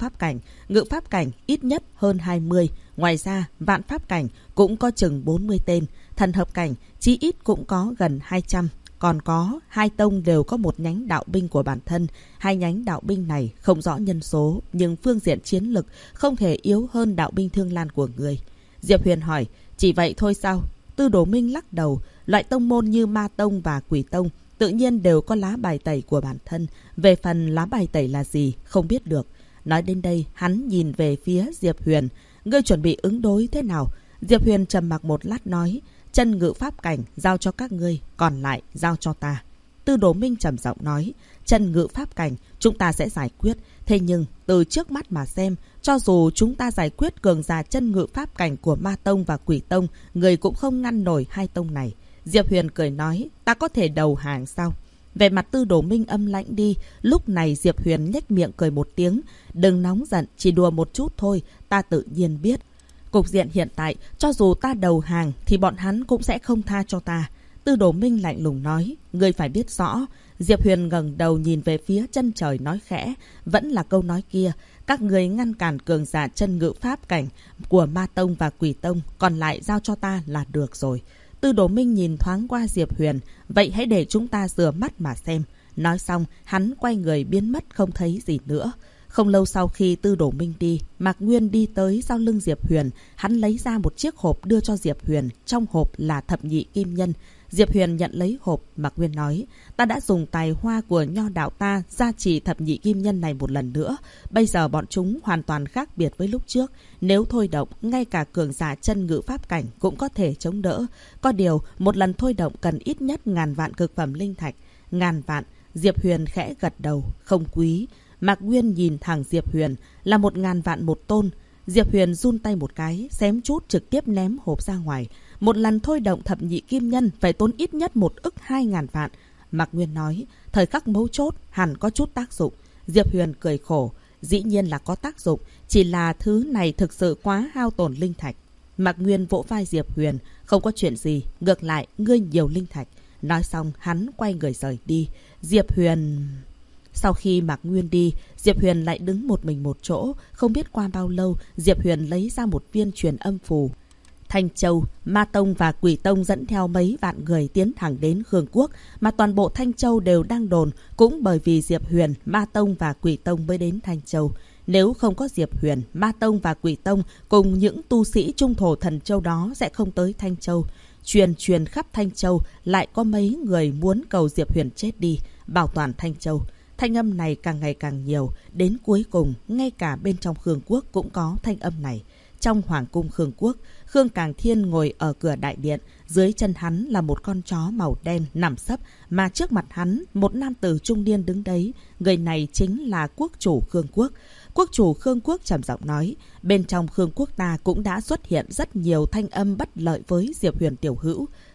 Speaker 2: pháp cảnh ít nhất hơn 20. Ngoài ra, vạn pháp cảnh cũng có chừng 40 tên, thần hợp cảnh chí ít cũng có gần 200. Còn có 2 tông đều có một nhánh đạo binh của bản thân. 2 nhánh đạo binh này không rõ nhân số, nhưng phương diện chiến lực không thể yếu hơn đạo binh Thương Lan của người. Diệp Huyền hỏi, chỉ vậy thôi sao? Tư Đồ Minh lắc đầu, loại tông môn như Ma Tông và Quỷ Tông tự nhiên đều có lá bài tẩy của bản thân. Về phần lá bài tẩy là gì, không biết được. Nói đến đây, hắn nhìn về phía Diệp Huyền. Ngươi chuẩn bị ứng đối thế nào? Diệp Huyền trầm mặc một lát nói, chân ngự pháp cảnh giao cho các ngươi, còn lại giao cho ta. Tư Đồ Minh trầm giọng nói, chân ngự pháp cảnh chúng ta sẽ giải quyết. Thế nhưng từ trước mắt mà xem, cho dù chúng ta giải quyết cường giả chân ngự pháp cảnh của Ma Tông và Quỷ Tông, người cũng không ngăn nổi 2 tông này. Diệp Huyền cười nói, ta có thể đầu hàng sao? Về mặt Tư Đồ Minh âm lãnh đi. Lúc này Diệp Huyền nhếch miệng cười một tiếng. Đừng nóng giận, chỉ đùa một chút thôi. Ta tự nhiên biết. Cục diện hiện tại, cho dù ta đầu hàng thì bọn hắn cũng sẽ không tha cho ta. Tư Đồ Minh lạnh lùng nói, ngươi phải biết rõ. Diệp Huyền ngẩng đầu nhìn về phía chân trời nói khẽ, vẫn là câu nói kia. Các người ngăn cản cường giả chân ngự pháp cảnh của Ma Tông và Quỷ Tông, còn lại giao cho ta là được rồi. Tư Đồ Minh nhìn thoáng qua Diệp Huyền, vậy hãy để chúng ta rửa mắt mà xem. Nói xong, hắn quay người biến mất không thấy gì nữa. Không lâu sau khi Tư Đồ Minh đi, Mạc Nguyên đi tới sau lưng Diệp Huyền. Hắn lấy ra một chiếc hộp đưa cho Diệp Huyền. Trong hộp là thập nhị kim nhân. Diệp Huyền nhận lấy hộp. Mạc Nguyên nói, ta đã dùng tài hoa của nho đạo ta gia trì thập nhị kim nhân này một lần nữa. Bây giờ bọn chúng hoàn toàn khác biệt với lúc trước. Nếu thôi động, ngay cả cường giả chân ngự pháp cảnh cũng có thể chống đỡ. Có điều, một lần thôi động cần ít nhất 1000 vạn cực phẩm linh thạch. 1000 vạn. Diệp Huyền khẽ gật đầu, không quý. Mạc Nguyên nhìn thẳng Diệp Huyền, là 1000 vạn một tôn. Diệp Huyền run tay một cái, xém chút trực tiếp ném hộp ra ngoài. Một lần thôi động thập nhị kim nhân phải tốn ít nhất 1 ức 2000 vạn. Mạc Nguyên nói, thời khắc mấu chốt hẳn có chút tác dụng. Diệp Huyền cười khổ, dĩ nhiên là có tác dụng, chỉ là thứ này thực sự quá hao tổn linh thạch. Mạc Nguyên vỗ vai Diệp Huyền, không có chuyện gì, ngược lại ngươi nhiều linh thạch. Nói xong hắn quay người rời đi. Diệp Huyền... Sau khi Mạc Nguyên đi, Diệp Huyền lại đứng một mình một chỗ. Không biết qua bao lâu, Diệp Huyền lấy ra một viên truyền âm phù. Thanh Châu, Ma Tông và Quỷ Tông dẫn theo mấy vạn người tiến thẳng đến Khương Quốc, mà toàn bộ Thanh Châu đều đang đồn, cũng bởi vì Diệp Huyền, Ma Tông và Quỷ Tông mới đến Thanh Châu. Nếu không có Diệp Huyền, Ma Tông và Quỷ Tông cùng những tu sĩ trung thổ thần châu đó sẽ không tới Thanh Châu. Truyền khắp Thanh Châu, lại có mấy người muốn cầu Diệp Huyền chết đi, bảo toàn Thanh Châu. Thanh âm này càng ngày càng nhiều, đến cuối cùng, ngay cả bên trong Khương Quốc cũng có thanh âm này. Trong Hoàng cung Khương Quốc, Khương Càng Thiên ngồi ở cửa đại điện, dưới chân hắn là một con chó màu đen nằm sấp, mà trước mặt hắn, một nam tử trung niên đứng đấy. Người này chính là quốc chủ Khương Quốc. Quốc chủ Khương Quốc trầm giọng nói, bên trong Khương Quốc ta cũng đã xuất hiện rất nhiều thanh âm bất lợi với Diệp Huyền tiểu hữu.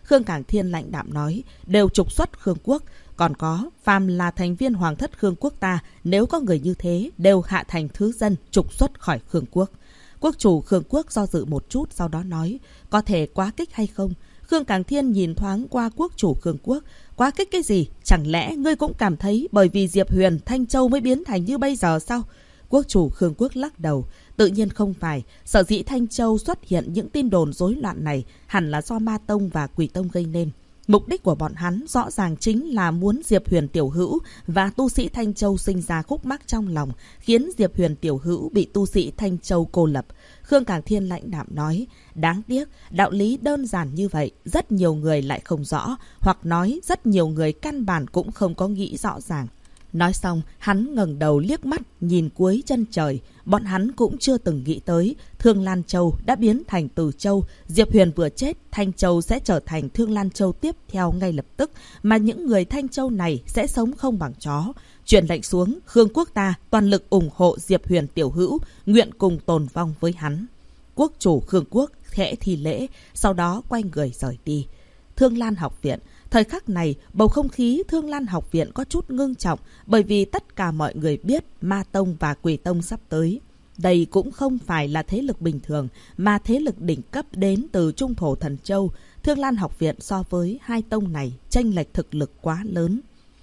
Speaker 2: Khương Cảng Thiên lạnh đạm nói, đều trục xuất Khương quốc. Còn có, phàm là thành viên hoàng thất Khương quốc ta, nếu có người như thế, đều hạ thành thứ dân, trục xuất khỏi Khương quốc. Quốc chủ Khương quốc do dự một chút, sau đó nói, có thể quá kích hay không? Khương Cảng Thiên nhìn thoáng qua quốc chủ Khương quốc. Quá kích cái gì? Chẳng lẽ ngươi cũng cảm thấy bởi vì Diệp Huyền, Thanh Châu mới biến thành như bây giờ sao? Quốc chủ Khương quốc lắc đầu. Tự nhiên không phải. Sở dĩ Thanh Châu xuất hiện những tin đồn rối loạn này hẳn là do Ma Tông và Quỷ Tông gây nên. Mục đích của bọn hắn rõ ràng chính là muốn Diệp Huyền tiểu hữu và tu sĩ Thanh Châu sinh ra khúc mắc trong lòng, khiến Diệp Huyền tiểu hữu bị tu sĩ Thanh Châu cô lập. Khương Cảng Thiên lãnh đạm nói, đáng tiếc, đạo lý đơn giản như vậy, rất nhiều người lại không rõ, hoặc nói rất nhiều người căn bản cũng không có nghĩ rõ ràng. Nói xong, hắn ngẩng đầu liếc mắt, nhìn cuối chân trời. Bọn hắn cũng chưa từng nghĩ tới, Thương Lan Châu đã biến thành Từ Châu. Diệp Huyền vừa chết, Thanh Châu sẽ trở thành Thương Lan Châu tiếp theo ngay lập tức. Mà những người Thanh Châu này sẽ sống không bằng chó. Truyền lệnh xuống, Khương quốc ta toàn lực ủng hộ Diệp Huyền tiểu hữu, nguyện cùng tồn vong với hắn. Quốc chủ Khương quốc khẽ thi lễ, sau đó quay người rời đi. Thương Lan học viện. Thời khắc này, bầu không khí Thương Lan học viện có chút ngưng trọng bởi vì tất cả mọi người biết Ma Tông và Quỷ Tông sắp tới. Đây cũng không phải là thế lực bình thường mà thế lực đỉnh cấp đến từ Trung Thổ Thần Châu. Thương Lan học viện so với hai tông này chênh lệch thực lực quá lớn.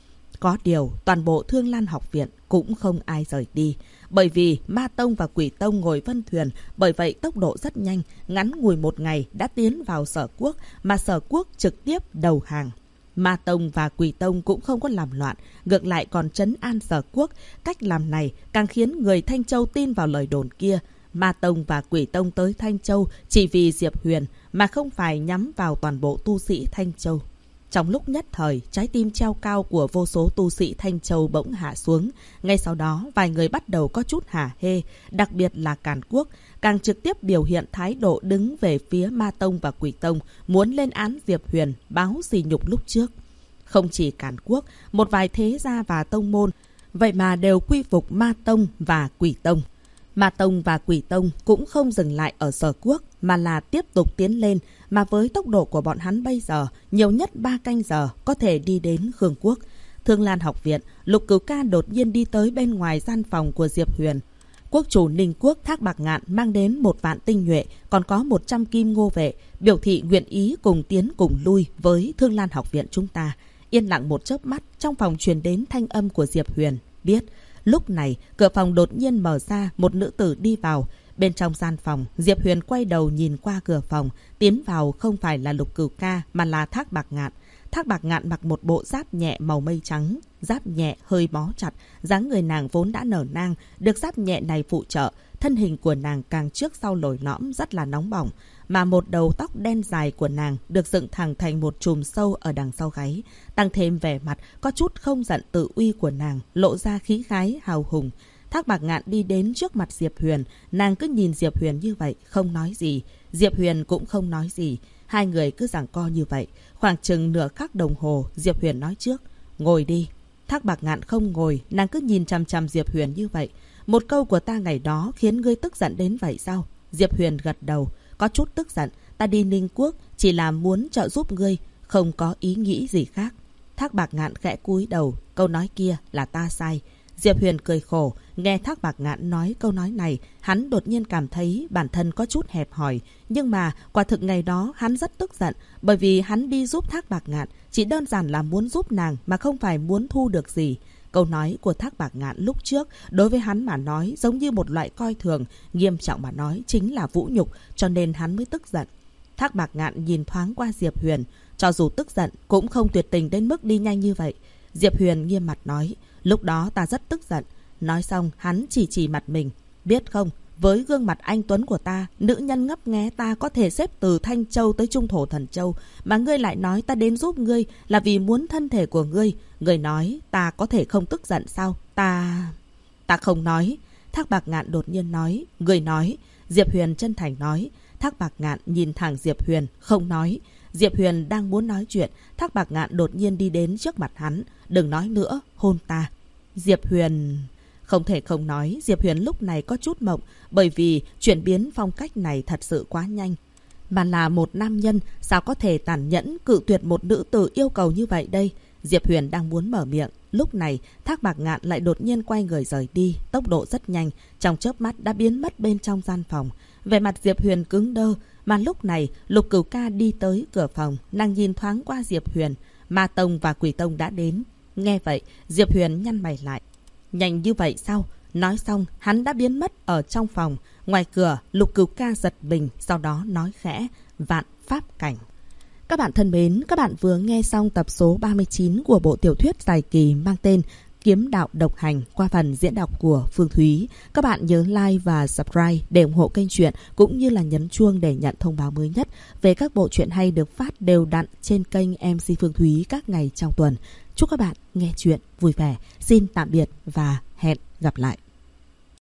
Speaker 2: Có điều, toàn bộ Thương Lan học viện cũng không ai rời đi. Bởi vì Ma Tông và Quỷ Tông ngồi vân thuyền, bởi vậy tốc độ rất nhanh, ngắn ngủi một ngày đã tiến vào Sở Quốc, mà Sở Quốc trực tiếp đầu hàng. Ma Tông và Quỷ Tông cũng không có làm loạn, ngược lại còn trấn an Sở Quốc. Cách làm này càng khiến người Thanh Châu tin vào lời đồn kia. Ma Tông và Quỷ Tông tới Thanh Châu chỉ vì Diệp Huyền, mà không phải nhắm vào toàn bộ tu sĩ Thanh Châu. Trong lúc nhất thời, trái tim treo cao của vô số tu sĩ Thanh Châu bỗng hạ xuống. Ngay sau đó, vài người bắt đầu có chút hả hê, đặc biệt là Càn Quốc, càng trực tiếp biểu hiện thái độ đứng về phía Ma Tông và Quỷ Tông, muốn lên án Diệp Huyền, báo sỉ nhục lúc trước. Không chỉ Càn Quốc, một vài thế gia và tông môn, vậy mà đều quy phục Ma Tông và Quỷ Tông. Ma Tông và Quỷ Tông cũng không dừng lại ở Sở Quốc, mà là tiếp tục tiến lên, mà với tốc độ của bọn hắn bây giờ, nhiều nhất 3 canh giờ có thể đi đến Khương quốc. Thương Lan học viện, Lục Cửu Ca đột nhiên đi tới bên ngoài gian phòng của Diệp Huyền. Quốc chủ Ninh quốc Thác Bạc Ngạn mang đến 1 vạn tinh nhuệ, còn có 100 kim ngô vệ, biểu thị nguyện ý cùng tiến cùng lui với Thương Lan học viện chúng ta. Yên lặng một chớp mắt, trong phòng truyền đến thanh âm của Diệp Huyền, biết. Lúc này, cửa phòng đột nhiên mở ra, một nữ tử đi vào. Bên trong gian phòng, Diệp Huyền quay đầu nhìn qua cửa phòng, tiến vào không phải là Lục Cửu Ca mà là Thác Bạc Ngạn. Thác Bạc Ngạn mặc một bộ giáp nhẹ màu mây trắng, giáp nhẹ hơi bó chặt, dáng người nàng vốn đã nở nang, được giáp nhẹ này phụ trợ, thân hình của nàng càng trước sau lồi lõm rất là nóng bỏng, mà một đầu tóc đen dài của nàng được dựng thẳng thành một chùm sâu ở đằng sau gáy, tăng thêm vẻ mặt có chút không giận tự uy của nàng, lộ ra khí khái hào hùng. Thác Bạc Ngạn đi đến trước mặt Diệp Huyền, nàng cứ nhìn Diệp Huyền như vậy, không nói gì. Diệp Huyền cũng không nói gì. Hai người cứ giằng co như vậy. Khoảng chừng nửa khắc đồng hồ, Diệp Huyền nói trước, ngồi đi. Thác Bạc Ngạn không ngồi, nàng cứ nhìn chằm chằm Diệp Huyền như vậy. Một câu của ta ngày đó khiến ngươi tức giận đến vậy sao? Diệp Huyền gật đầu, có chút tức giận. Ta đi Ninh quốc chỉ là muốn trợ giúp ngươi, không có ý nghĩ gì khác. Thác Bạc Ngạn khẽ cúi đầu, câu nói kia là ta sai. Diệp Huyền cười khổ, nghe Thác Bạc Ngạn nói câu nói này, hắn đột nhiên cảm thấy bản thân có chút hẹp hòi. Nhưng mà, quả thực ngày đó hắn rất tức giận, bởi vì hắn đi giúp Thác Bạc Ngạn, chỉ đơn giản là muốn giúp nàng mà không phải muốn thu được gì. Câu nói của Thác Bạc Ngạn lúc trước, đối với hắn mà nói giống như một loại coi thường, nghiêm trọng mà nói chính là vũ nhục, cho nên hắn mới tức giận. Thác Bạc Ngạn nhìn thoáng qua Diệp Huyền, cho dù tức giận cũng không tuyệt tình đến mức đi nhanh như vậy. Diệp Huyền nghiêm mặt nói, lúc đó ta rất tức giận. Nói xong hắn chỉ mặt mình. Biết không, với gương mặt anh tuấn của ta, nữ nhân ngấp nghé ta có thể xếp từ Thanh Châu tới Trung Thổ Thần Châu, mà ngươi lại nói ta đến giúp ngươi là vì muốn thân thể của ngươi. Ngươi nói ta có thể không tức giận sao? Ta không nói. Thác Bạc Ngạn đột nhiên nói, ngươi nói. Diệp Huyền chân thành nói. Thác Bạc Ngạn nhìn thẳng Diệp Huyền, không nói. Diệp Huyền đang muốn nói chuyện, Thác Bạc Ngạn đột nhiên đi đến trước mặt hắn. Đừng nói nữa, hôn ta. Diệp Huyền... Không thể không nói, Diệp Huyền lúc này có chút mộng, bởi vì chuyển biến phong cách này thật sự quá nhanh. mà là một nam nhân, sao có thể tàn nhẫn cự tuyệt một nữ tử yêu cầu như vậy đây? Diệp Huyền đang muốn mở miệng, lúc này Thác Bạc Ngạn lại đột nhiên quay người rời đi, tốc độ rất nhanh, trong chớp mắt đã biến mất bên trong gian phòng. Vẻ mặt Diệp Huyền cứng đơ, mà lúc này Lục Cửu Ca đi tới cửa phòng, nàng nhìn thoáng qua Diệp Huyền, Ma Tông và Quỷ Tông đã đến. Nghe vậy, Diệp Huyền nhăn mày lại. Nhanh như vậy sao? Nói xong, hắn đã biến mất ở trong phòng. Ngoài cửa, Lục Cửu Ca giật mình, sau đó nói khẽ, Vạn Pháp Cảnh. Các bạn thân mến, các bạn vừa nghe xong tập số 39 của bộ tiểu thuyết dài kỳ mang tên Kiếm Đạo Độc Hành qua phần diễn đọc của Phương Thúy. Các bạn nhớ like và subscribe để ủng hộ kênh truyện, cũng như là nhấn chuông để nhận thông báo mới nhất về các bộ truyện hay được phát đều đặn trên kênh MC Phương Thúy các ngày trong tuần. Chúc các bạn nghe truyện vui vẻ. Xin tạm biệt và hẹn gặp lại.